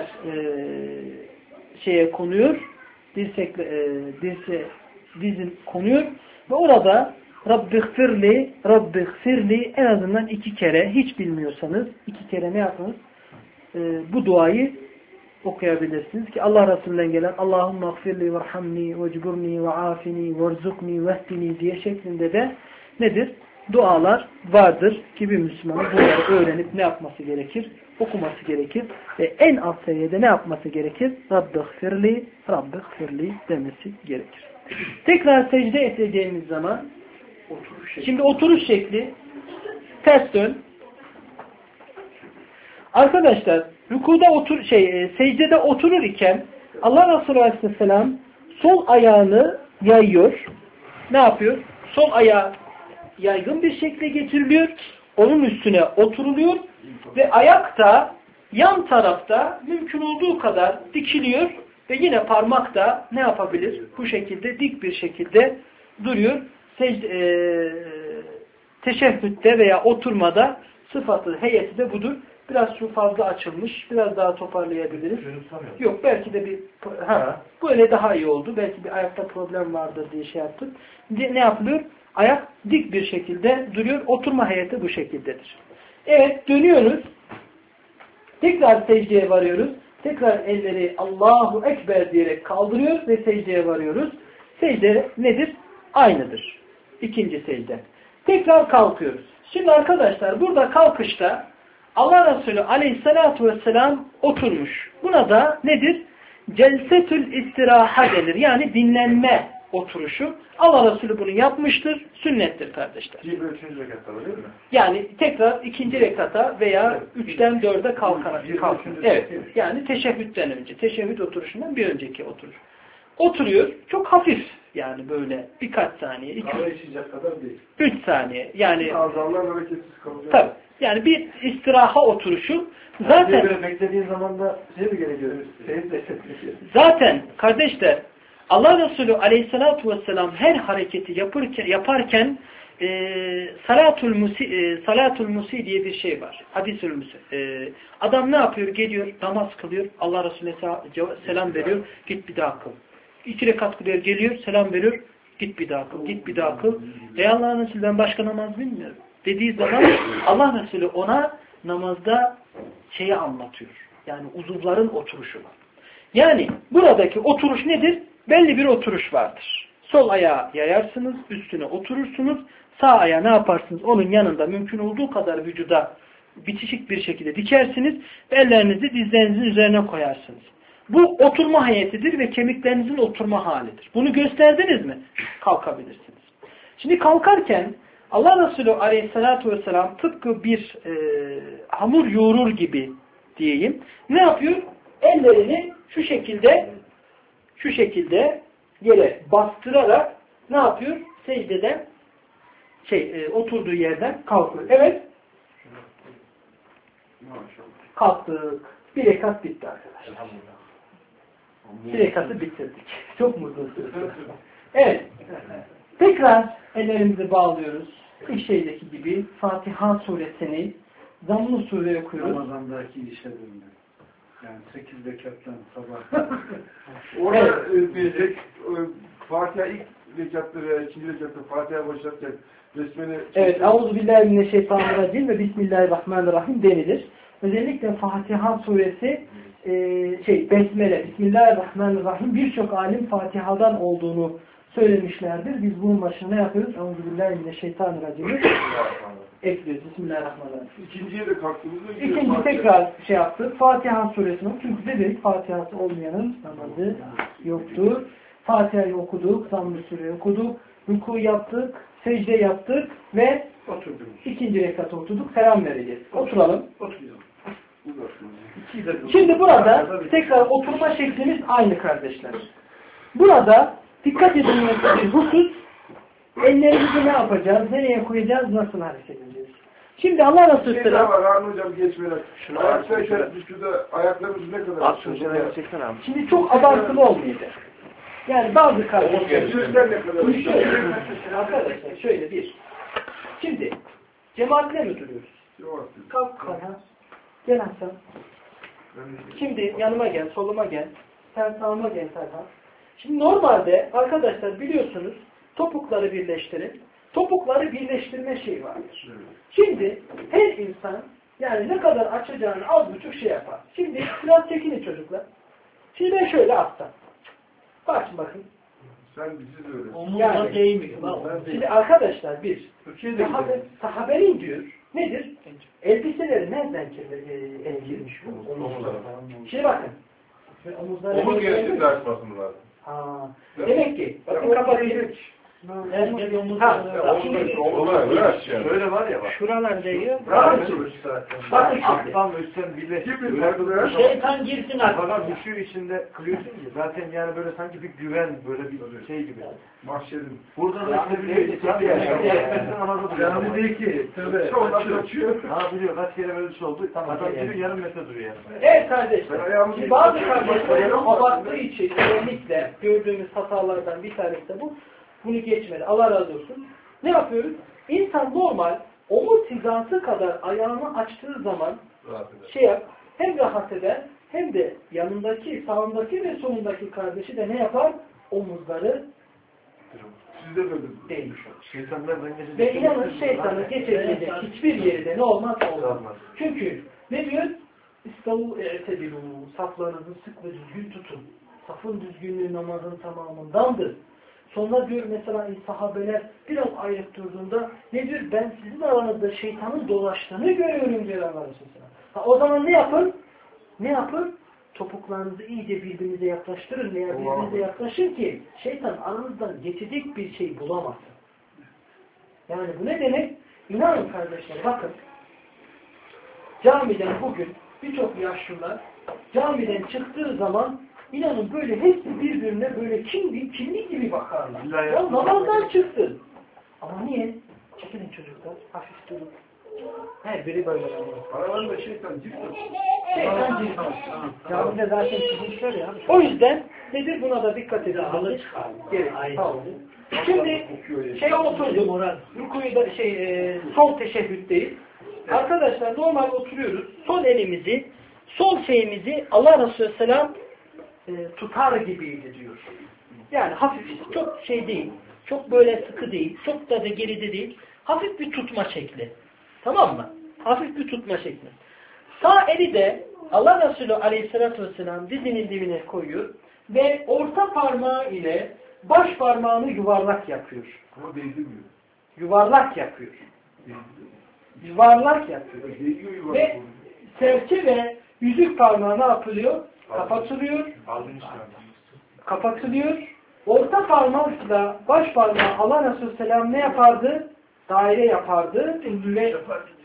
şeye konuyor, dizin konuyor ve orada Rabbigfirli en azından 2 kere, hiç bilmiyorsanız 2 kere ne yapınız? Bu duayı okuyabilirsiniz ki Allah Resulü'nden gelen Allahümme gfirli verhamni vecburni ve afini verzukni vehdini diye şeklinde de nedir? Dualar vardır ki bir Müslümanın bunları öğrenip ne yapması gerekir? Okuması gerekir ve en alt seviyede ne yapması gerekir? Rabbigfirli demesi gerekir. Tekrar secde edeceğimiz zaman şimdi oturuş şekli ters dön. Arkadaşlar rükuda secdede oturur iken Allah Resulü Aleyhisselam sol ayağını yayıyor. Ne yapıyor? Sol ayağı yaygın bir şekilde getiriliyor. Onun üstüne oturuluyor ve ayak da yan tarafta mümkün olduğu kadar dikiliyor ve yine parmak da ne yapabilir? Bu şekilde dik bir şekilde duruyor. Teşehhütte veya oturmada sıfatı, heyeti de budur. Biraz şu fazla açılmış. Biraz daha toparlayabiliriz. Yok belki de böyle daha iyi oldu. Belki bir ayakta problem vardır diye şey yaptık. Ne yapılıyor? Ayak dik bir şekilde duruyor. Oturma heyeti bu şekildedir. Evet dönüyoruz. Tekrar secdeye varıyoruz. Tekrar elleri Allahu Ekber diyerek kaldırıyoruz ve secdeye varıyoruz. Secde nedir? Aynıdır. İkinci secde. Tekrar kalkıyoruz. Şimdi arkadaşlar burada kalkışta Allah Resulü Aleyhisselatü Vesselam oturmuş. Buna da nedir? Celsetül istiraha denir. Yani dinlenme oturuşu. Allah Resulü bunu yapmıştır. Sünnettir kardeşler. 3. rekatta değil mi? Yani tekrar 2. rekata veya 3'ten 4'e kalkarak. Evet. Yani teşehhütten önce. Teşehhüd oturuşundan bir önceki oturuş. Oturuyor. Çok hafif. Yani böyle birkaç saniye. 3 saniye. Yani azamlar hareketsiz kalacak. Tabii. Yani bir istiraha oturuşu. Zaten böyle beklediğin zaman da şey mi gerekiyor? Zaten kardeşler Allah Resulü Aleyhisselatü Vesselam her hareketi yaparken salatul musi diye bir şey var. Hadis-ül musi. Adam ne yapıyor? Geliyor, namaz kılıyor. Allah Resulüne selam veriyor. Git bir daha kıl. 2 rekat kılıyor, geliyor, selam veriyor. Git bir daha kıl. Git bir daha kıl. Allah'ın Resulü ben başka namaz bilmiyorum dediği zaman Allah Resulü ona namazda şeyi anlatıyor. Yani uzuvların oturuşu var. Yani buradaki oturuş nedir? Belli bir oturuş vardır. Sol ayağı yayarsınız, üstüne oturursunuz. Sağ ayağı ne yaparsınız? Onun yanında mümkün olduğu kadar vücuda bitişik bir şekilde dikersiniz. Ellerinizi dizlerinizin üzerine koyarsınız. Bu oturma hayetidir ve kemiklerinizin oturma halidir. Bunu gösterdiniz mi? Kalkabilirsiniz. Şimdi kalkarken Allah Resulü Aleyhisselatü Vesselam tıpkı bir hamur yoğurur gibi diyeyim. Ne yapıyor? Ellerini şu şekilde yere bastırarak ne yapıyor? Secdeden oturduğu yerden kalkıyor. Evet. Kalktık. Bir rekat bitti arkadaşlar. Bir rekatı bitirdik. Çok mutluyuz. Evet. Tekrar ellerimizi bağlıyoruz. İlk şeydeki gibi Fatiha suresini zamm-ı sure okuyoruz. Ramazan'daki işe döndü. Yani 8 rekattan sabah. Orada Fatiha ilk rekatta veya ikinci rekatta Fatiha başlarken besmele... Evet. Euzubillahimineşşeytanirracim ve Bismillahirrahmanirrahim denilir. Özellikle Fatiha suresi Besmele, Bismillahirrahmanirrahim birçok alim Fatiha'dan olduğunu söylemişlerdir. Biz bunun başına ne yapıyoruz? Euzubillahimineşşeytanirracim ekliyoruz. Bismillahirrahmanirrahim. İkinciye de kalktığımızda... İkinci tekrar yaptık. Fatiha suresini çünkü dedik Fatiha'sı olmayanın namazı yoktur. Fatiha'yı okuduk, zamm-ı sureyi okuduk, ruku yaptık, secde yaptık ve Oturduk. İkinci rekata oturduk. Selam vereceğiz. Oturalım. Oturuyorum. Şimdi burada tekrar oturma şeklimiz aynı kardeşler. Burada dikkat edilmesi bir husus, ellerimizi ne yapacağız, nereye koyacağız, nasıl hareket edeceğiz. Şimdi Allah Resulü Bir daha var Harun Hocam geçmeden. Ayakta düştüğünde ayaklarımız ne kadar? Şimdi çok abartılı olmayacak. Yani bazı kardeşler arkadaşlar şöyle bir. Şimdi cemaatle mi duruyoruz? Kalk Hasan. Gel Hasan. Şimdi yanıma gel, soluma gel. Sen sağıma gel Hasan. Şimdi normalde arkadaşlar biliyorsunuz topukları birleştirin. Topukları birleştirme şeyi vardır. Şimdi her insan yani ne kadar açacağını az buçuk şey yapar. Şimdi biraz çekinin çocuklar. Şimdi ben şöyle atsam. Bakın. Sen bizi de öyle. Yani, değmiyor. Şimdi arkadaşlar bir sahabenin diyor. Nedir? Elbiseleri nereden girmiş bu? Şimdi bakın. Omuz genişliğinde açmasın lazım. Demek ki bakın kapatayım. Şöyle var ya bak. Şuralar değiyor. Bakın alttan ve üstten birleştiriyor. Şeytan girsin artık. Fakat düşüğü içinde kılıyorsun ki zaten yani böyle sanki bir güven böyle bir şey gibi. Mahşerim. Burada da Cami değil ki. Tövbe. Açıyor. Ha biliyor kaç kere böyle bir şey oldu. Adam geliyor yarım metre duruyor yani. Evet kardeşler. Şimdi bazı kardeşler abarttığı için özellikle gördüğümüz hatalardan bir tanesi de bu. Bunu geçmedi. Allah razı olsun. Ne yapıyoruz? İnsan normal omuz hizası kadar ayağını açtığı zaman hem rahat eder hem de yanındaki, sağındaki ve solundaki kardeşi de ne yapar? Omuzları Siz de böyle değmiş. Şeytanlardan Ve inanın şeytanın geçebilecek hiçbir yerde ne olmaz? Olmaz. Çünkü ne diyor? İstavu e'tedilu. Saflarınızı sık ve düzgün tutun. Safın düzgünlüğü namazın tamamındandır. Sonra diyor mesela sahabeler biraz ayrık durduğunda ne diyor? Ben sizin aranızda şeytanın dolaştığını görüyorum diyor Allah Resulü. O zaman ne yapın? Ne yapın? Topuklarınızı iyice birbirinize yaklaştırın veya birbirinize yaklaşın ki şeytan aranızdan geçecek bir şey bulamasın. Yani bu ne demek? İnanın kardeşler bakın. Camiden bugün birçok yaşlılar camiden çıktığı zaman İnanın böyle hepsi birbirine böyle kimli gibi bakarlar. Ya namazdan çıktın. Ama niye? Çekilin çocuklar. Hafif durun. Her biri böyle. aralarında şeytan cips. Şeytan cips. Camide zaten çıkmışlar ya. O yüzden nedir buna da dikkat edin. Tamam. Şimdi oturduk. Rukuyu da sol teşehhüddeyiz. Arkadaşlar normal oturuyoruz. Sol elimizi, sol şeyimizi Allah Resulü Selam tutar gibiydi diyor. Yani hafif, çok şey değil, çok böyle sıkı değil, çok da geride değil, hafif bir tutma şekli. Tamam mı? Hafif bir tutma şekli. Sağ eli de Allah Resulü Aleyhisselatü Vesselam dizinin dibine koyuyor ve orta parmağı ile baş parmağını yuvarlak yapıyor. Ama değdirmiyor. Yuvarlak yapıyor. Yuvarlak yapıyor. Ve serçe ve yüzük parmağı ne yapılıyor? Kapatılıyor. Kapatılıyor. Orta parmakla baş parmağı Allah Resulü Selam ne yapardı? Daire yapardı ve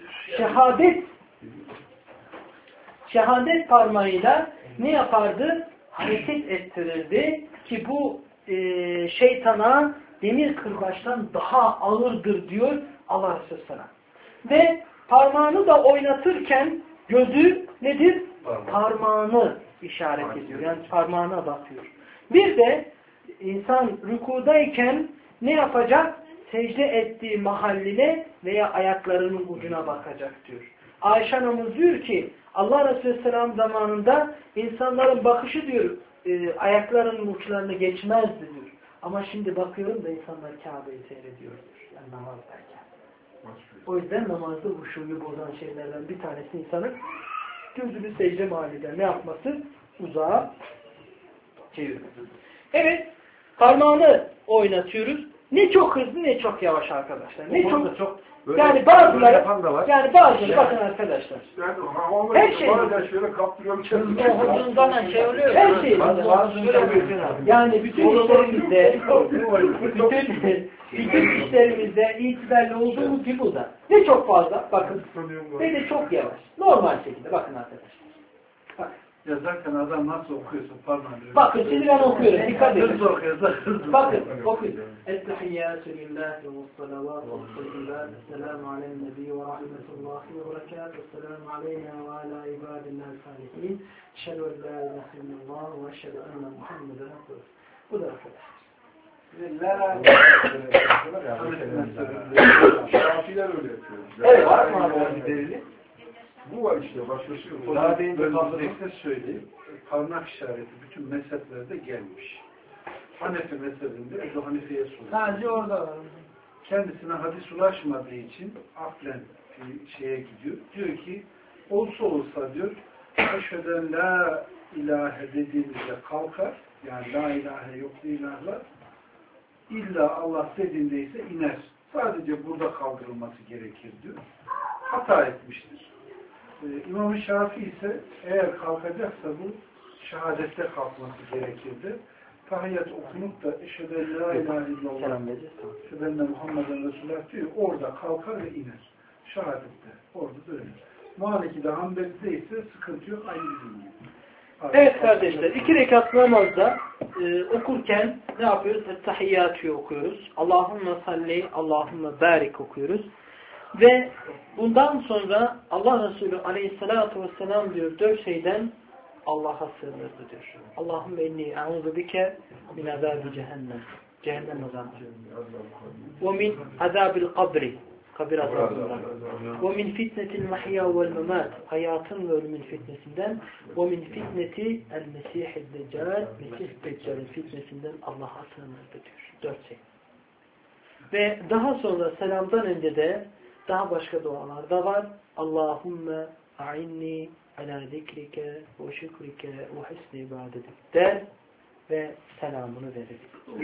şehadet parmağıyla ne yapardı? Hareket ettirirdi ki bu şeytana demir kırbaçtan daha ağırdır diyor Allah Resulü Selam. Ve parmağını da oynatırken gözü nedir? Parmağını işaret ediyor. Yani parmağına bakıyor. Bir de insan rükudayken ne yapacak? Secde ettiği mahalline veya ayaklarının ucuna bakacak diyor. Ayşe Hanımız diyor ki Allah Resulü Selam zamanında insanların bakışı diyor ayaklarının uçlarını geçmezdi diyor. Ama şimdi bakıyorum da insanlar Kabe'yi seyrediyordur. Yani namazdayken. O yüzden namazda huşuyu bozan şeylerden bir tanesi insanın gözünü secde mahallinde ne yapması? Uzağa çevirmesi. Evet, parmağını oynatıyoruz. Ne çok hızlı ne çok yavaş arkadaşlar. Ne çok yani bazıları bakın arkadaşlar. Her şey şöyle kaptırıyorum. Her şey yani bütün işlerimizde itibarlı olduğumuz gibi bu da. Ne çok fazla bakın ve de çok yavaş. Normal şekilde bakın arkadaşlar. Bak. Yazarken adam nasıl okuyorsun parmağını? Bakın şimdi ben okuyorum. Dikkat edin. Hızlı okuyorsun. Bakın okuyun. Ettehiyyâtu lillahi ve sallavâtu ve sallallahu Esselamu aleyhi nebi ve rahmetullahi ve berekâtuhu. Esselamu aleyna ve alâ ibâdillâhi sâlihin. Eşhedü en lâ ilahe illallah ve eşhedü enne Muhammeden abduhu. Bu da arkadaşlar. Şafiler öyle yapıyor. Evet. Var mı abi delili? Bu var işte başkası yok. Daha deyince kaldırmakta söyleyeyim. Parmak işareti bütün mezheplerde gelmiş. Hanefi mezhebinde Ebu Hanife'ye soruyor. Sadece orada var. Kendisine hadis ulaşmadığı için aklen şeye gidiyor. Diyor ki olsa diyor eşheden la ilahe dediğimizde kalkar. Yani la ilahe yok ilahlar. İlla Allah dediğindeyse iner. Sadece burada kaldırılması gerekir diyor. Hata etmiştir. İmam-ı Şafii ise eğer kalkacaksa bu şehadette kalkması gerekirdi. Tahiyyat okunup da eşheden la ilahe illallah eşheden Muhammeden Resulullah diyor. Orada kalkar ve iner. Şehadette. Orada da öyle. Maliki'de Hanbeli'de ise sıkıntı yok. Aynı bizim gibi. Evet kardeşler, 2 rekat namazda okurken ne yapıyoruz? Tahiyyatü okuyoruz. Allahümme salli, Allahümme barik okuyoruz. Ve bundan sonra Allah Resulü aleyhissalatu vesselam diyor 4 şeyden Allah'a sığınırdı diyor. Allahümme inni e'udhu bike min azabi cehennem. Cehennem azabı. Ve min azabil kabri. Kabir azabından. Ve min fitnetil mahya vel memat. Hayatın ve ölümün fitnesinden. Ve min fitneti el mesihid deccal. Mesih deccalin fitnesinden Allah'a sığınırdı diyor. 4 şey. Ve daha sonra selamdan önce de daha başka dualar da var. Allahümme a'inni ala zikrike ve şükrike ve husni ibadetik der ve selamını verir.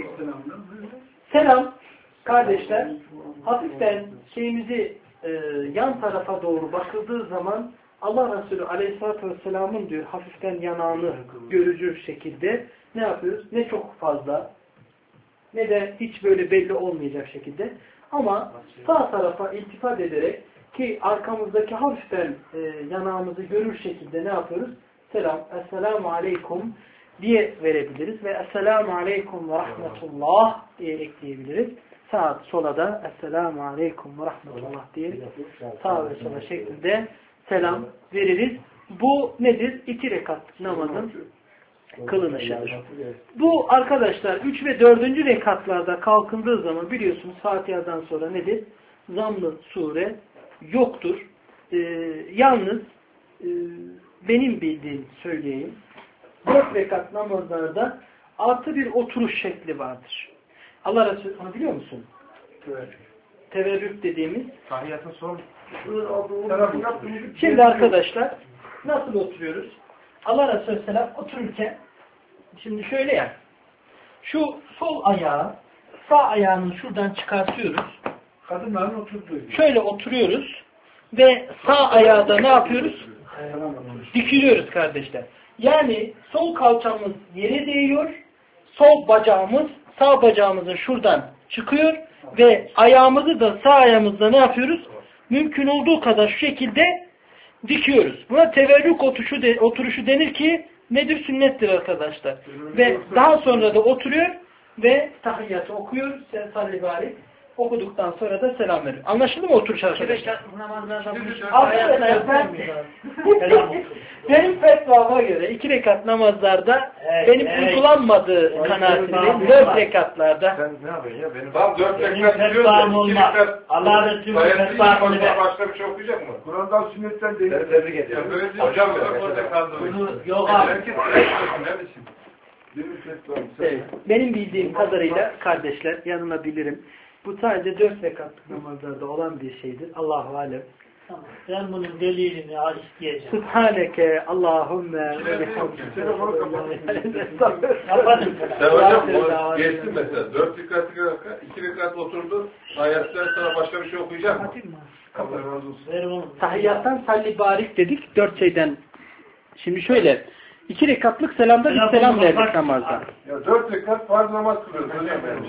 Selam kardeşler hafiften şeyimizi yan tarafa doğru bakıldığı zaman Allah Resulü Aleyhisselatü Vesselam'ın diyor hafiften yanağını görücü şekilde ne yapıyoruz? Ne çok fazla ne de hiç böyle belli olmayacak şekilde ama sağ tarafa iltifat ederek ki arkamızdaki hafiften yanağımızı görür şekilde ne yapıyoruz? Selam, esselamu aleyküm diye verebiliriz ve esselamu aleyküm ve rahmetullah diye ekleyebiliriz. Sağ sola da esselamu aleyküm ve rahmetullah diye sağ ve sola şeklinde selam veririz. Bu nedir? 2 rekat namazın kılınışıdır. Bu arkadaşlar 3 ve 4. rekatlarda kalkındığı zaman biliyorsunuz Fatiha'dan sonra nedir? Zamm-ı sure yoktur. Yalnız benim bildiğim söyleyeyim. 4 rekat namazlarda artı bir oturuş şekli vardır. Allah Resulü onu biliyor musun? Evet. Teverrük dediğimiz. Tahiyyatın son. Şimdi arkadaşlar nasıl oturuyoruz? Allah Resulü Selam otururken şimdi şöyle ya. Şu sol ayağı sağ ayağını şuradan çıkartıyoruz. Kadınların oturduğu gibi. Şöyle oturuyoruz ve sağ ayağı da ne yapıyoruz? Dikiliyoruz kardeşler. Yani sol kalçamız yere değiyor, sol bacağımız sağ bacağımızın şuradan çıkıyor ve ayağımızı da sağ ayağımızda ne yapıyoruz? Mümkün olduğu kadar şu şekilde dikiyoruz. Buna teverrük oturuşu denir ki nedir? Sünnettir arkadaşlar. Ve daha sonra da oturuyor ve tahiyyatı okuyor. Salli bari. Okuduktan sonra da selam veriyor. Anlaşıldı mı oturuş arkadaşlar? Benim fetvama göre 2 rekat namazlarda benim uygulanmadığı kanaatindeyim. 4 rekatlarda. Sen ne yapıyorsun ya? Benim Tam 4 rekat diyoruz da 2 rekat Allah Resulü başka bir şey okuyacak mı? Kur'an'dan sünnetten değil. seni tebrik ediyorum. Hocam Yok abi. herkes kardeşim. Benim fetvamı. Evet. Benim bildiğim kadarıyla kardeşler yanılabilirim. Bu sadece 4 rekatlık namazlarda olan bir şeydir. Allahu alem. Tamam. Ben bunun delilini isteyeceğim. Subhaneke Allahümme ve Telefonu bihamdike. Yaparım. Sen hocam o geçsin mesela. 4 rekat 2 rekat oturdun. Ayetler sonra başka bir şey okuyacak mı? Allah razı olsun. Ver onu. Tahiyyattan salli barik dedik. 4 şeyden. Şimdi şöyle. 2 rekatlık selamda bir selam verdik namazda. Ya 4 rekat farz namaz kılıyoruz hocam. Yani